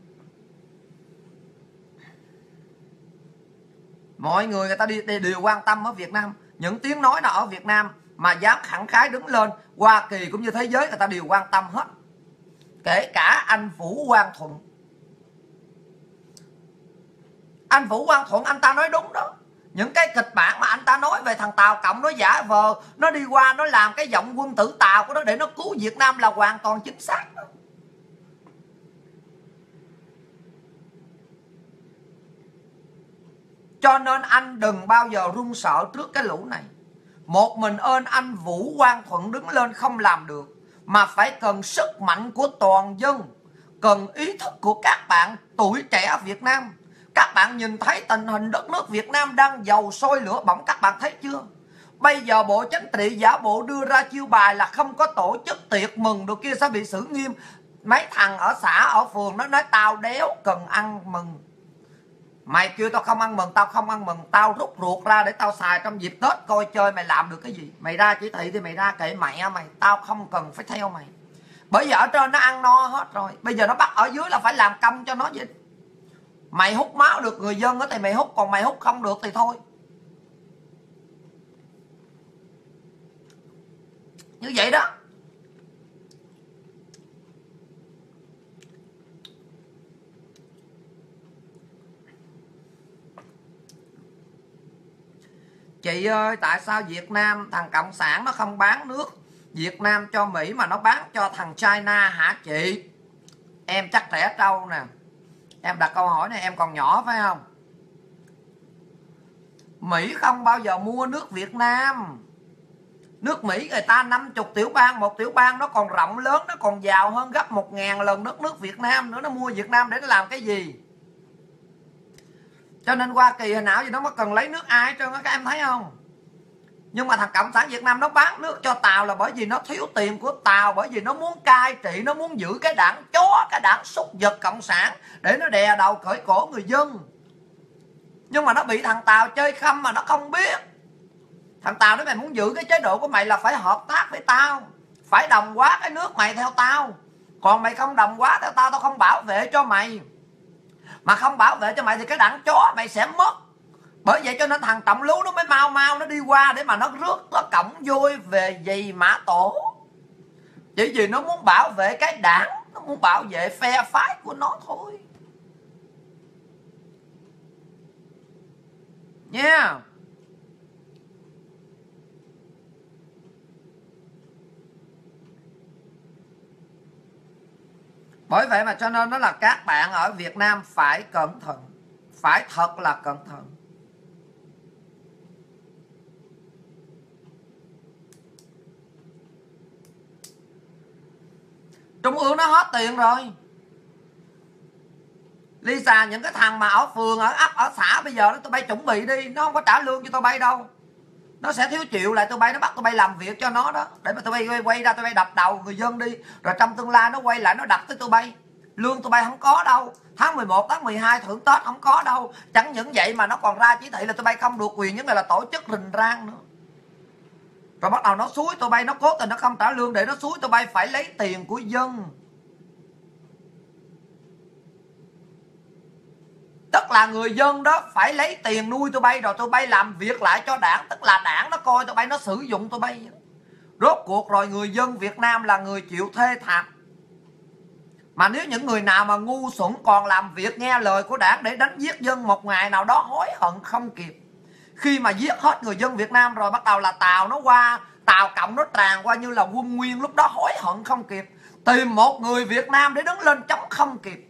Mọi người ta đều quan tâm ở Việt Nam. Những tiếng nói nào ở Việt Nam mà dám khẳng khái đứng lên, Hoa Kỳ cũng như thế giới người ta đều quan tâm hết. Kể cả anh Vũ Quang Thuận. Anh Vũ Quang Thuận anh ta nói đúng đó. Những cái kịch bản mà anh ta nói về thằng Tàu Cộng nó giả vờ, nó đi qua nó làm cái giọng quân tử Tàu của nó để nó cứu Việt Nam là hoàn toàn chính xác đó. Cho nên anh đừng bao giờ run sợ trước cái lũ này. Một mình ơn anh Vũ Quang Thuận đứng lên không làm được, mà phải cần sức mạnh của toàn dân, cần ý thức của các bạn tuổi trẻ Việt Nam. Các bạn nhìn thấy tình hình đất nước Việt Nam đang dầu sôi lửa bỏng, các bạn thấy chưa? Bây giờ Bộ Chính trị giả bộ đưa ra chiêu bài là không có tổ chức tiệc mừng đồ kia sẽ bị xử nghiêm. Mấy thằng ở xã ở phường nó nói tao đéo cần ăn mừng. Mày kêu tao không ăn mừng, tao không ăn mừng. Tao rút ruột ra để tao xài trong dịp Tết coi chơi mày làm được cái gì. Mày ra chỉ thị thì mày ra kệ mẹ mày. Tao không cần phải theo mày. Bởi vì ở trên nó ăn no hết rồi. Bây giờ nó bắt ở dưới là phải làm công cho nó vậy. Mày hút máu được người dân thì mày hút, còn mày hút không được thì thôi. Như vậy đó. Chị ơi, tại sao Việt Nam thằng Cộng sản nó không bán nước Việt Nam cho Mỹ mà nó bán cho thằng China hả chị? Em chắc trẻ trâu nè. Em đặt câu hỏi này em còn nhỏ phải không? Mỹ không bao giờ mua nước Việt Nam. Nước Mỹ người ta 50 tiểu bang, một tiểu bang nó còn rộng lớn, nó còn giàu hơn gấp 1000 lần đất nước Việt Nam nữa. Nó mua Việt Nam để nó làm cái gì? Cho nên Hoa Kỳ hồi nào gì nó mới cần lấy nước ai hết trơn á, các em thấy không? Nhưng mà thằng Cộng sản Việt Nam nó bán nước cho Tàu là bởi vì nó thiếu tiền của Tàu, bởi vì nó muốn cai trị, nó muốn giữ cái đảng chó, cái đảng súc vật Cộng sản để nó đè đầu cởi cổ người dân. Nhưng mà nó bị thằng Tàu chơi khăm mà nó không biết. Thằng Tàu nói mày muốn giữ cái chế độ của mày là phải hợp tác với tao, phải đồng hóa cái nước mày theo tao. Còn mày không đồng hóa theo tao, tao không bảo vệ cho mày. Mà không bảo vệ cho mày thì cái đảng chó mày sẽ mất. Bởi vậy cho nên thằng Trọng Lú nó mới mau mau nó đi qua để mà nó rước nó cổng vui về gì Mã Tổ. Chỉ vì nó muốn bảo vệ cái đảng, nó muốn bảo vệ phe phái của nó thôi nha. Yeah. Bởi vậy mà cho nên nó là các bạn ở Việt Nam phải cẩn thận, phải thật là cẩn thận. Trung ương nó hết tiền rồi. Lisa, những cái thằng mà ở phường, ở ấp, ở xã bây giờ nó tụi bay chuẩn bị đi, nó không có trả lương cho tụi bay đâu. Nó sẽ thiếu chịu lại tụi bay, nó bắt tụi bay làm việc cho nó đó, để mà tụi bay quay ra tụi bay đập đầu người dân đi. Rồi trong tương lai nó quay lại nó đập tới tụi bay. Lương tụi bay không có đâu. Tháng 11, tháng 12 thưởng Tết không có đâu. Chẳng những vậy mà nó còn ra chỉ thị là tụi bay không được quyền những người là tổ chức rình rang nữa. Rồi bắt đầu nó xúi tụi bay, nó cố tình nó không trả lương để nó xúi tụi bay phải lấy tiền của dân. Tức là người dân đó phải lấy tiền nuôi tụi bay, rồi tụi bay làm việc lại cho đảng. Tức là đảng nó coi tụi bay, nó sử dụng tụi bay. Rốt cuộc rồi người dân Việt Nam là người chịu thê thảm. Mà nếu những người nào mà ngu xuẩn còn làm việc nghe lời của đảng để đánh giết dân, một ngày nào đó hối hận không kịp. Khi mà giết hết người dân Việt Nam rồi bắt đầu là Tàu nó qua, Tàu Cộng nó tràn qua như là quân nguyên, lúc đó hối hận không kịp. Tìm một người Việt Nam để đứng lên chống không kịp.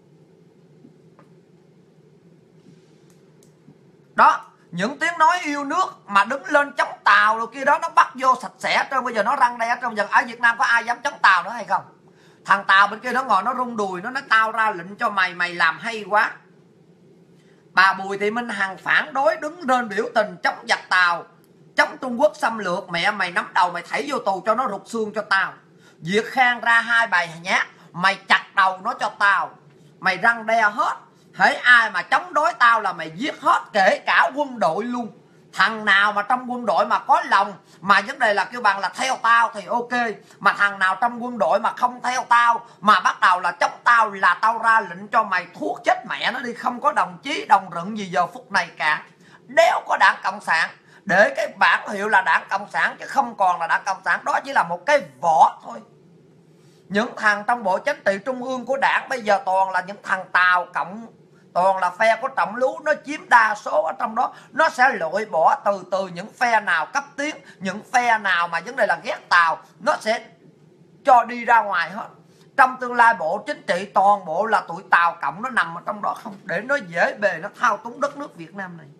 Đó, những tiếng nói yêu nước mà đứng lên chống Tàu rồi kia đó, nó bắt vô sạch sẽ hết trơn. Bây giờ nó răng đe hết trơn. Giờ ở Việt Nam có ai dám chống Tàu nữa hay không? Thằng Tàu bên kia nó ngồi nó rung đùi, nó nói tao ra lệnh cho mày, mày làm hay quá. Bà Bùi Thị Minh Hằng phản đối đứng lên biểu tình chống giặc Tàu, chống Trung Quốc xâm lược. Mẹ mày nắm đầu mày thảy vô tù cho nó rụt xương cho tao. Việt Khang ra 2 bài nhát, mày chặt đầu nó cho tao. Mày răng đe hết. Hễ ai mà chống đối tao là mày giết hết, kể cả quân đội luôn. Thằng nào mà trong quân đội mà có lòng mà vấn đề là kêu bằng là theo tao thì ok. Mà thằng nào trong quân đội mà không theo tao mà bắt đầu là chống tao là tao ra lệnh cho mày thuốc chết mẹ nó đi. Không có đồng chí đồng rựng gì giờ phút này cả. Đéo có đảng Cộng sản, để cái bản hiệu là đảng Cộng sản chứ không còn là đảng Cộng sản. Đó chỉ là một cái vỏ thôi. Những thằng trong bộ chính trị trung ương của đảng bây giờ toàn là những thằng Tàu Cộng, toàn là phe của Trọng Lú, nó chiếm đa số ở trong đó. Nó sẽ loại bỏ từ từ những phe nào cấp tiến, những phe nào mà vấn đề là ghét Tàu, nó sẽ cho đi ra ngoài hết. Trong tương lai bộ chính trị toàn bộ là tụi Tàu Cộng nó nằm ở trong đó không, để nó dễ bề nó thao túng đất nước Việt Nam này.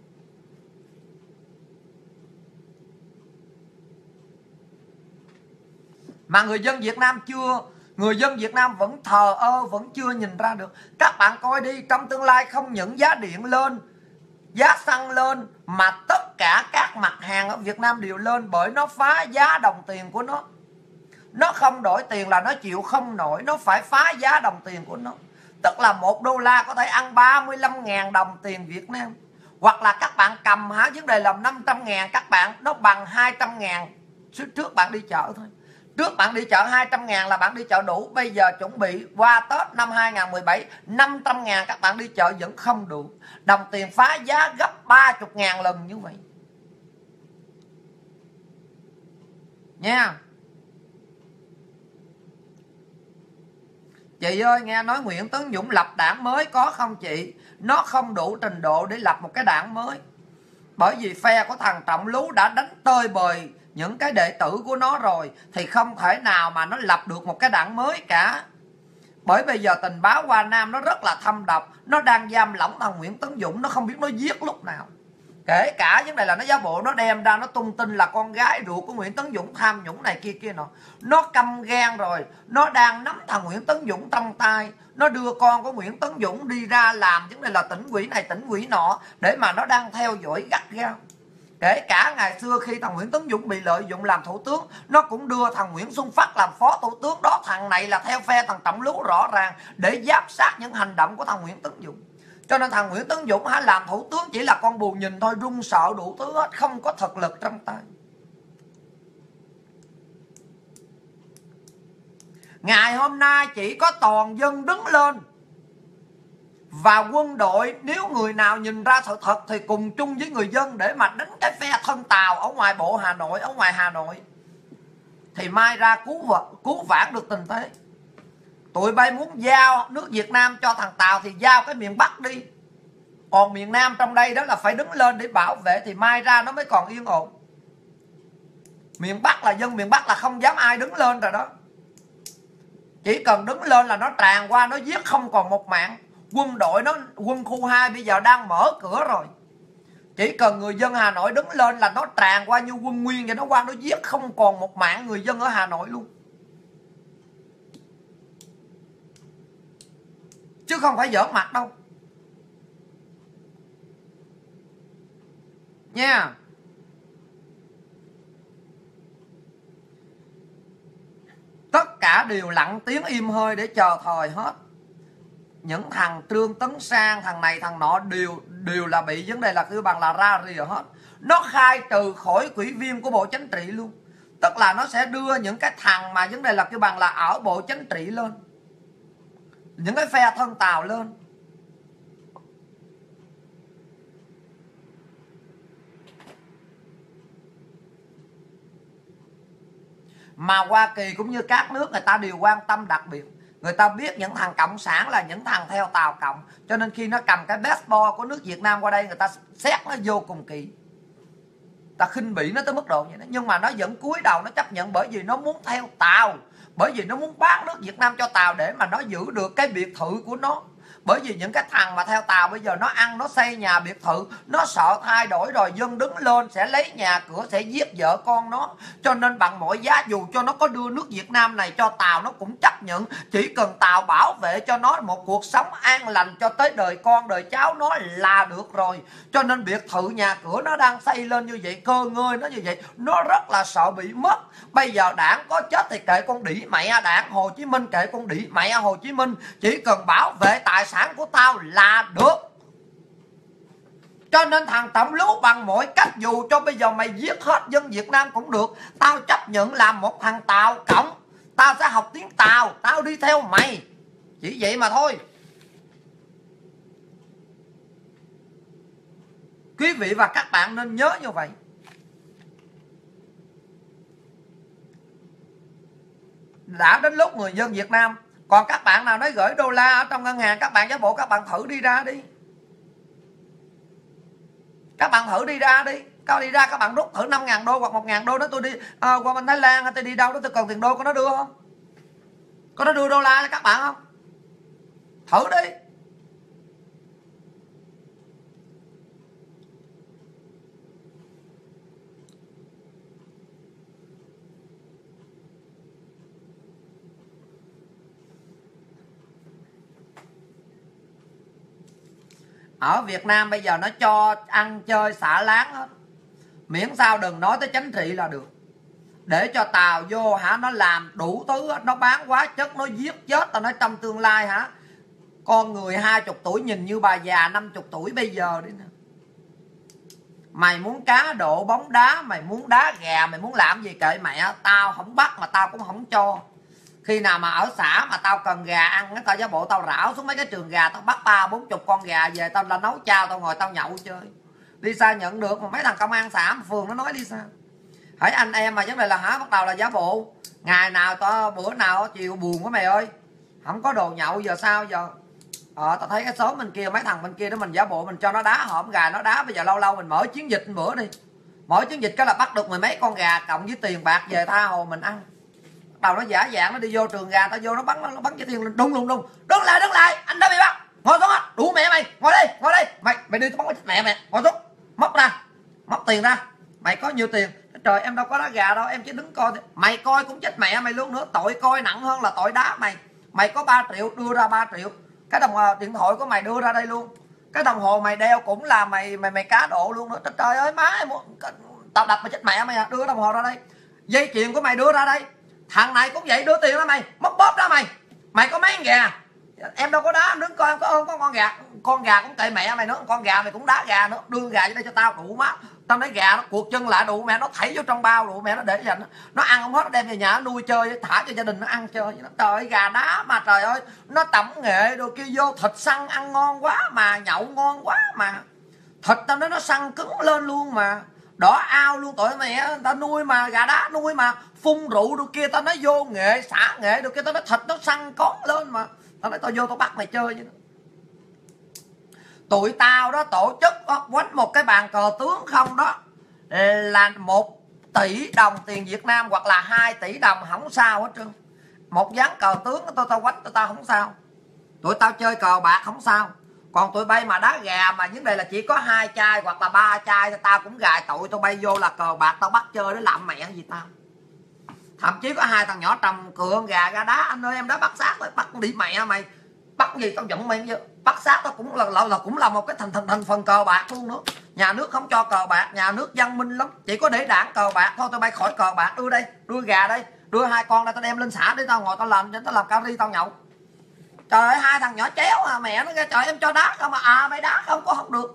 Mà người dân Việt Nam chưa, người dân Việt Nam vẫn thờ ơ, vẫn chưa nhìn ra được. Các bạn coi đi, trong tương lai không những giá điện lên, giá xăng lên, mà tất cả các mặt hàng ở Việt Nam đều lên, bởi nó phá giá đồng tiền của nó. Nó không đổi tiền là nó chịu không nổi, nó phải phá giá đồng tiền của nó. Tức là $1 có thể ăn 35.000 đồng tiền Việt Nam. Hoặc là các bạn cầm vấn đề là 500.000, các bạn nó bằng 200.000 trước bạn đi chợ thôi. Trước bạn đi chợ 200.000 là bạn đi chợ đủ. Bây giờ chuẩn bị qua Tết năm 2017, 500.000 các bạn đi chợ vẫn không đủ. Đồng tiền phá giá gấp 30.000 lần như vậy nha. Chị ơi, nghe nói Nguyễn Tấn Dũng lập đảng mới có không chị? Nó không đủ trình độ để lập một cái đảng mới. Bởi vì phe của thằng Trọng Lú đã đánh tơi bời những cái đệ tử của nó rồi, thì không thể nào mà nó lập được một cái đảng mới cả. Bởi bây giờ tình báo Hoa Nam nó rất là thâm độc. Nó đang giam lỏng thằng Nguyễn Tấn Dũng, nó không biết nó giết lúc nào. Kể cả vấn đề là nó giả bộ nó đem ra nó tung tin là con gái ruột của Nguyễn Tấn Dũng tham nhũng này kia kia nọ. Nó căm gan rồi, nó đang nắm thằng Nguyễn Tấn Dũng trong tay. Nó đưa con của Nguyễn Tấn Dũng đi ra làm vấn đề là tỉnh ủy này tỉnh ủy nọ, để mà nó đang theo dõi gắt gao. Kể cả ngày xưa khi thằng Nguyễn Tấn Dũng bị lợi dụng làm thủ tướng, nó cũng đưa thằng Nguyễn Xuân Phúc làm phó thủ tướng. Đó, thằng này là theo phe thằng Trọng Lú rõ ràng để giám sát những hành động của thằng Nguyễn Tấn Dũng. Cho nên thằng Nguyễn Tấn Dũng làm thủ tướng chỉ là con bù nhìn thôi, run sợ đủ thứ hết, không có thực lực trong tay. Ngày hôm nay chỉ có toàn dân đứng lên, và quân đội nếu người nào nhìn ra sự thật thì cùng chung với người dân để mà đánh cái phe thân Tàu ở ngoài bộ Hà Nội, ở ngoài Hà Nội, thì mai ra cứu vãn được tình thế. Tụi bay muốn giao nước Việt Nam cho thằng Tàu thì giao cái miền Bắc đi, còn miền Nam trong đây đó là phải đứng lên để bảo vệ thì mai ra nó mới còn yên ổn. Miền Bắc là dân miền Bắc là không dám ai đứng lên rồi đó. Chỉ cần đứng lên là nó tràn qua, nó giết không còn một mạng. Quân đội nó, quân khu 2 bây giờ đang mở cửa rồi. Chỉ cần người dân Hà Nội đứng lên là nó tràn qua như quân Nguyên, và nó qua nó giết không còn một mạng người dân ở Hà Nội luôn. Chứ không phải giỡn mặt đâu nha. Tất cả đều lặng tiếng im hơi để chờ thời hết. Những thằng Trương Tấn Sang, thằng này thằng nọ đều là bị vấn đề là cứ bằng là ra rìa hết. Nó khai trừ khỏi quỹ viên của Bộ Chính trị luôn. Tức là nó sẽ đưa những cái thằng mà vấn đề là cái bằng là ở Bộ Chính trị lên, những cái phe thân Tàu lên. Mà Hoa Kỳ cũng như các nước người ta đều quan tâm đặc biệt. Người ta biết những thằng cộng sản là những thằng theo Tàu cộng, cho nên khi nó cầm cái passport của nước Việt Nam qua đây, người ta xét nó vô cùng kỹ, ta khinh bỉ nó tới mức độ vậy đó. Nhưng mà nó vẫn cúi đầu nó chấp nhận, bởi vì nó muốn theo Tàu, bởi vì nó muốn bán nước Việt Nam cho Tàu để mà nó giữ được cái biệt thự của nó. Bởi vì những cái thằng mà theo Tàu bây giờ nó ăn, nó xây nhà biệt thự, nó sợ thay đổi rồi dân đứng lên sẽ lấy nhà cửa, sẽ giết vợ con nó. Cho nên bằng mọi giá dù cho nó có đưa nước Việt Nam này cho Tàu, nó cũng chấp nhận. Chỉ cần Tàu bảo vệ cho nó một cuộc sống an lành cho tới đời con đời cháu nó là được rồi. Cho nên biệt thự nhà cửa nó đang xây lên như vậy, cơ ngơi nó như vậy, nó rất là sợ bị mất. Bây giờ đảng có chết thì kệ con đĩ mẹ đảng, Hồ Chí Minh kệ con đĩ mẹ Hồ Chí Minh, chỉ cần bảo vệ tài sản của tao là được. Cho nên thằng Trọng Lú bằng mọi cách, dù cho bây giờ mày giết hết dân Việt Nam cũng được, tao chấp nhận làm một thằng Tàu cộng. Tao sẽ học tiếng Tàu, tao đi theo mày, chỉ vậy mà thôi. Quý vị và các bạn nên nhớ như vậy. Đã đến lúc người dân Việt Nam, còn các bạn nào nói gửi đô la ở trong ngân hàng, các bạn giả bộ các bạn thử đi ra đi. Các bạn thử đi ra đi. Các đi ra các bạn rút thử 5.000 đô hoặc 1.000 đô đó, tôi đi qua bên Thái Lan, tôi đi đâu đó tôi cần tiền đô, có nó đưa không? Có nó đưa đô la cho các bạn không? Thử đi. Ở Việt Nam bây giờ nó cho ăn chơi xả láng hết, miễn sao đừng nói tới chính trị là được. Để cho Tàu vô nó làm đủ thứ, nó bán hóa chất, nó giết chết. Tao nói trong tương lai con người 20 tuổi nhìn như bà già 50 tuổi bây giờ đi nè. Mày muốn cá độ bóng đá, mày muốn đá gà, mày muốn làm gì kệ mẹ, tao không bắt mà tao cũng không cho. Khi nào mà ở xã mà tao cần gà ăn, tao giả bộ tao rảo xuống mấy cái trường gà, tao bắt 30-40 con gà về, tao là nấu chao, tao ngồi tao nhậu chơi. Lisa nhận được, mà mấy thằng công an xã phường nó nói Lisa. Hỏi anh em mà vấn đề là bắt đầu là giả bộ. Ngày nào tao bữa nào chiều buồn quá mày ơi, không có đồ nhậu giờ sao giờ. Tao thấy cái xóm bên kia, mấy thằng bên kia đó mình giả bộ mình cho nó đá hổm gà nó đá. Bây giờ lâu lâu mình mở chiến dịch bữa đi, mở chiến dịch cái là bắt được 10 mấy con gà cộng với tiền bạc về tha hồ mình ăn. Đầu nó giả dạng nó đi vô trường gà, tao vô nó bắn cái tiền lên, đung. Đứng lại, anh đã bị bắt, ngồi xuống hết, đủ mẹ mày, ngồi đây, mày đi tao bắn mẹ mày, ngồi xuống, móc tiền ra, mày có nhiều tiền. Trời, em đâu có đá gà đâu, em chỉ đứng coi. Mày coi cũng chết mẹ mày luôn nữa, tội coi nặng hơn là tội đá mày. Mày có 3 triệu đưa ra 3 triệu, cái đồng hồ điện thoại của mày đưa ra đây luôn, Cái đồng hồ mày đeo cũng là mày cá độ luôn đó. Trời ơi má, tao đập mày chết mẹ mày à. Đưa cái đồng hồ ra đây. Dây chuyền của mày đưa ra đây. Thằng này cũng vậy, đưa tiền ra mày, mất bóp đó mày. Mày có mấy con gà? Em đâu có đá, em đứng coi em có ơn có con gà. Con gà cũng kệ mẹ mày nữa, con gà mày cũng đá gà nữa. Đưa gà vô đây cho tao, đủ má. Tao nói gà nó cuột chân lại, đủ mẹ nó thảy vô trong bao, đủ mẹ nó để dành. Nó ăn không hết, nó đem về nhà nó nuôi chơi, thả cho gia đình nó ăn chơi. Trời ơi, gà đá mà trời ơi, nó tẩm nghệ đồ kia vô, thịt săn ăn ngon quá mà, nhậu ngon quá mà. Thịt tao nói nó săn cứng lên luôn mà. Đỏ ao luôn, tội mẹ, tao nuôi mà, gà đá nuôi mà, phun rượu đồ kia, tao nói vô nghệ, xả nghệ đồ kia, tao nói thịt nó săn con lên mà. Tao nói tao vô tao bắt mày chơi vậy đó. Tụi tao đó tổ chức quánh một cái bàn cờ tướng không đó là 1 tỷ đồng tiền Việt Nam hoặc là 2 tỷ đồng không sao hết trơn. Một ván cờ tướng tao quánh tao không sao. Tụi tao chơi cờ bạc không sao. Còn tụi bay mà đá gà mà vấn đề là chỉ có 2 chai hoặc là 3 chai thì tao cũng gài tụi tao bay vô là cờ bạc, tao bắt chơi để làm mẹ gì tao. Thậm chí có 2 thằng nhỏ trầm cựa gà ra đá, anh ơi em đá bắt xác rồi, bắt đi mẹ mày. Bắt gì tao giận mày chứ. Bắt xác tao cũng là một cái thành phần cờ bạc luôn nữa. Nhà nước không cho cờ bạc, nhà nước văn minh lắm, chỉ có để đảng cờ bạc thôi. Tao bay khỏi cờ bạc, đưa đây, đưa gà đây, đưa 2 con đây, tao đem lên xã để tao ngồi tao làm cà ri tao nhậu. Trời ơi, 2 thằng nhỏ chéo à, mẹ nó ra trời em cho đá không mà mày đá không có không được.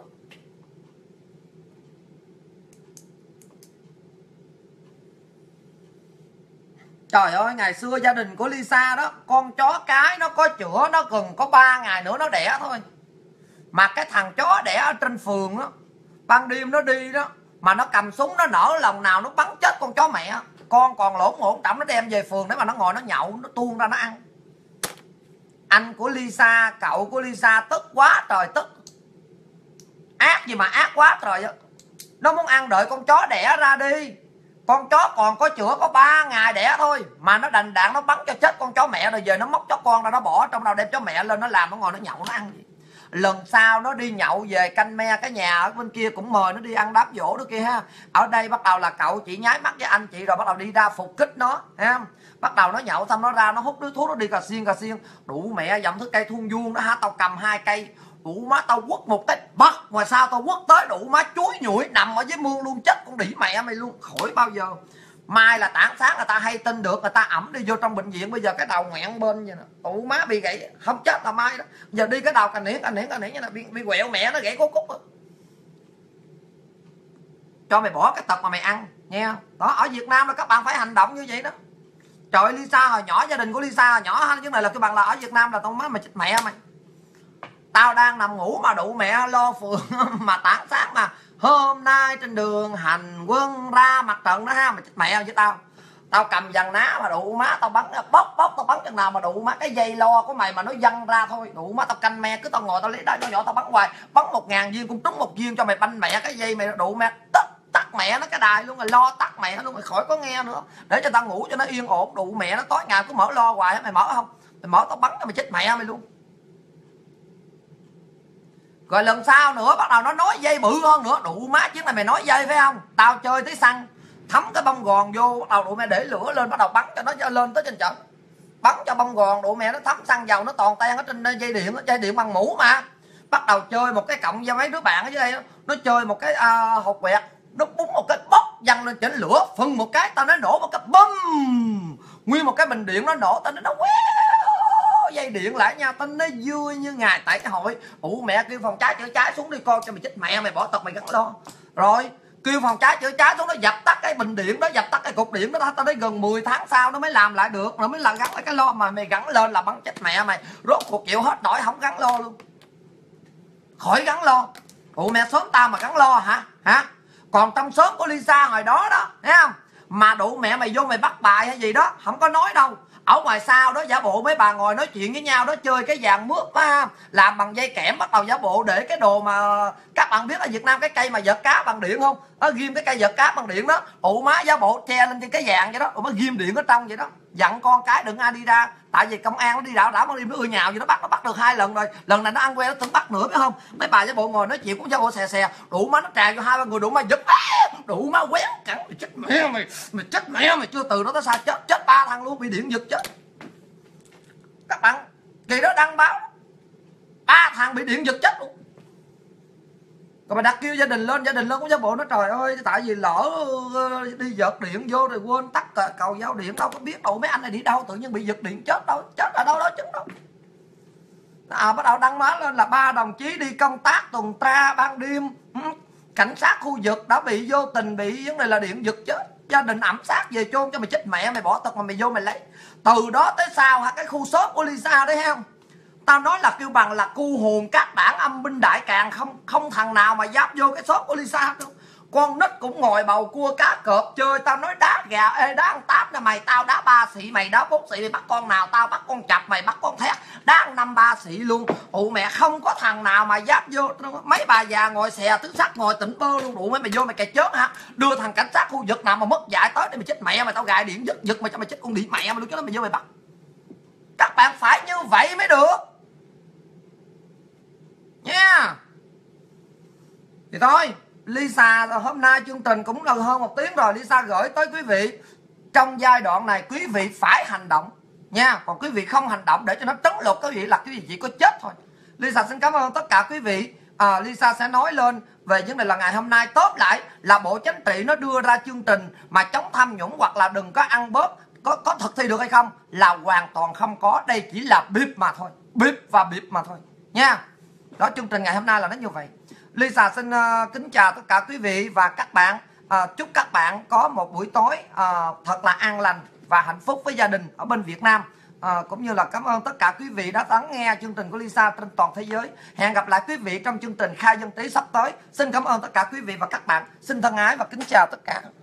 Trời ơi, ngày xưa gia đình của Lisa đó, con chó cái nó có chữa, nó cần có 3 ngày nữa nó đẻ thôi. Mà cái thằng chó đẻ ở trên phường đó, ban đêm nó đi đó, mà nó cầm súng nó nở lòng nào nó bắn chết con chó mẹ. Con còn lỗ ngổn trọng nó đem về phường để mà nó ngồi nó nhậu, nó tuôn ra nó ăn. Anh của Lisa, cậu của Lisa tức quá trời tức. Ác gì mà ác quá trời. Nó muốn ăn đợi con chó đẻ ra đi. Con chó còn có chữa có 3 ngày đẻ thôi mà nó đành đạn nó bắn cho chết con chó mẹ, rồi về nó móc chó con ra nó bỏ trong đầu, đem chó mẹ lên nó làm, nó ngồi nó nhậu nó ăn gì. Lần sau nó đi nhậu về canh me cái nhà ở bên kia cũng mời nó đi ăn đám dỗ đó kia ha. Ở đây bắt đầu là cậu chỉ nháy mắt với anh chị rồi bắt đầu đi ra phục kích nó ha. Bắt đầu nó nhậu xong nó ra nó hút điếu thuốc, nó đi cà xiên đủ mẹ dặm thứ cây thuông vuông đó ha. Tao cầm 2 cây đủ má tao quất một cái bắt ngoài sao tao quất tới đủ má chuối nhủi nằm ở dưới mương luôn, chết con đĩ mẹ mày luôn, khỏi bao giờ. Mai là tảng sáng là ta hay tin được, người ta ẩm đi vô trong bệnh viện, bây giờ cái đầu ngoẹn bên vậy nè, tụ má bị gãy không chết là mai đó. Giờ đi cái đầu cà niễn như là bị quẹo mẹ nó gãy cố cúc đó. Cho mày bỏ cái tật mà mày ăn nha. Đó, ở Việt Nam là các bạn phải hành động như vậy đó. Trời ơi, Lisa hồi nhỏ, gia đình của Lisa hồi nhỏ chứ này là cái bằng là ở Việt Nam là tao má mày chết mẹ mày. Tao đang nằm ngủ mà đủ mẹ lo phường mà tảng sáng mà hôm nay trên đường hành quân ra mặt trận đó ha, mà chết mẹ với tao cầm dằn ná mà đủ má tao bắn bóc tao bắn chừng nào mà đủ má cái dây lo của mày mà nó văng ra thôi, đủ má tao canh me, cứ tao ngồi tao lấy đá nhỏ tao bắn hoài, bắn 1000 viên cũng trúng 1 viên cho mày banh mẹ cái dây mày, đủ mẹ tắt mẹ nó cái đài luôn rồi, lo tắt mẹ nó luôn rồi, khỏi có nghe nữa để cho tao ngủ cho nó yên ổn. Đủ mẹ nó tối ngày cứ mở lo hoài, mày mở không, mày mở tao bắn cho mày chết mẹ mày luôn. Rồi lần sau nữa bắt đầu nó nói dây bự hơn nữa, đủ má chứ này mày nói dây phải không, tao chơi tới xăng thấm cái bông gòn vô, bắt đầu đủ mẹ để lửa lên, bắt đầu bắn cho nó lên tới trên trận, bắn cho bông gòn đủ mẹ nó thấm xăng dầu nó toàn ten ở trên dây điện bằng mũ mà. Bắt đầu chơi một cái cộng cho mấy đứa bạn ở dưới đây, nó chơi một cái hột quẹt, nó búng một cái bóc văng lên trên lửa, phừng một cái tao nó nổ một cái bum, nguyên một cái bình điện nó nổ, tao nó quét dây điện lại nha, tao nó vui như ngày tại hội. Ủa mẹ kêu phòng cháy chữa cháy xuống đi con cho mày chết mẹ mày, bỏ tật mày gắn lo. Rồi kêu phòng cháy chữa cháy xuống nó dập tắt cái bình điện đó, dập tắt cái cục điện đó, tao đến gần 10 tháng sau nó mới làm lại được, nó mới là gắn lại cái lo mà mày gắn lên là bắn chết mẹ mày. Rốt cuộc chịu hết nổi không gắn lo luôn, khỏi gắn lo. Ủa mẹ sớm tao mà gắn lo hả? Còn trong xóm của Lisa hồi đó đó, thấy không, mà đủ mẹ mày vô mày bắt bài hay gì đó không có nói đâu. Ở ngoài sau đó giả bộ mấy bà ngồi nói chuyện với nhau đó, chơi cái vàng mướp á, làm bằng dây kẽm, bắt đầu giả bộ để cái đồ mà các bạn biết ở Việt Nam cái cây mà vợt cá bằng điện không, nó ghim cái cây vợt cá bằng điện đó, ụ má giả bộ che lên trên cái vàng vậy đó, ụ má ghim điện ở trong vậy đó, dặn con cái đừng ai đi ra, tại vì công an nó đi đảo ban đêm nó ưa nhào gì nó bắt được 2 lần rồi, lần này nó ăn quen nó tưởng bắt nữa biết không. Mấy bà giả bộ ngồi nói chuyện cũng giả bộ xè đủ má nó tràn cho 2-3 người, đủ má giật đủ má quén cẳng mày chết mẹ mày chết mẹ mày, chưa từ đó tới sao chết 3 thằng luôn, bị điện giật chết. Các bạn kỳ đó đăng báo 3 thằng bị điện giật chết luôn. Còn mày đặt kêu gia đình lên cũng giả bộ nó trời ơi tại vì lỡ đi giật điện vô rồi quên tắt cầu giao điện, đâu có biết đâu mấy anh này đi đâu tự nhiên bị giật điện chết đâu, chết ở đâu đó chứ đâu. Bắt đầu đăng má lên là 3 đồng chí đi công tác tuần tra ban đêm, cảnh sát khu vực đã bị vô tình bị vấn đề là điện giật chết, gia đình ẩm xác về chôn cho mày chết mẹ mày, bỏ tật mà mày vô mày lấy. Từ đó tới sau cái khu shop của Lisa đấy không, tao nói là kêu bằng là cu hồn các đảng âm binh đại càng, không thằng nào mà dám vô cái shop của Lisa đâu. Con nít cũng ngồi bầu cua cá cọp chơi, tao nói đá gà ê đá ăn táp nè mày, tao đá 3 xị mày đá 4 xị, mày bắt con nào tao bắt con chập mày bắt con thét, đá ăn 5 3 xị luôn. Ụ mẹ không có thằng nào mà dám vô. Mấy bà già ngồi xè tứ sắc ngồi tỉnh bơ luôn, đủ mày vô mày kẹt chết hả, đưa thằng cảnh sát khu vực nào mà mất dạy tới để mày chết mẹ mày, tao gài điện giật mày cho mày chết con điện mẹ mày luôn chứ, mày vô mày bắt. Các bạn phải như vậy mới được nha. Thì thôi Lisa hôm nay chương trình cũng gần hơn 1 tiếng rồi, Lisa gửi tới quý vị trong giai đoạn này quý vị phải hành động nha, còn quý vị không hành động để cho nó trấn lột quý vị là quý vị chỉ có chết thôi. Lisa xin cảm ơn tất cả quý vị. Lisa sẽ nói lên về vấn đề là ngày hôm nay tóm lại là Bộ Chính trị nó đưa ra chương trình mà chống tham nhũng hoặc là đừng có ăn bớt, có thực thi được hay không là hoàn toàn không có, đây chỉ là bịp mà thôi, bịp mà thôi nha. Đó, chương trình ngày hôm nay là nó như vậy. Lisa xin kính chào tất cả quý vị và các bạn. Chúc các bạn có một buổi tối thật là an lành và hạnh phúc với gia đình ở bên Việt Nam. Cũng như là cảm ơn tất cả quý vị đã lắng nghe chương trình của Lisa trên toàn thế giới. Hẹn gặp lại quý vị trong chương trình Khai Dân Trí sắp tới. Xin cảm ơn tất cả quý vị và các bạn. Xin thân ái và kính chào tất cả.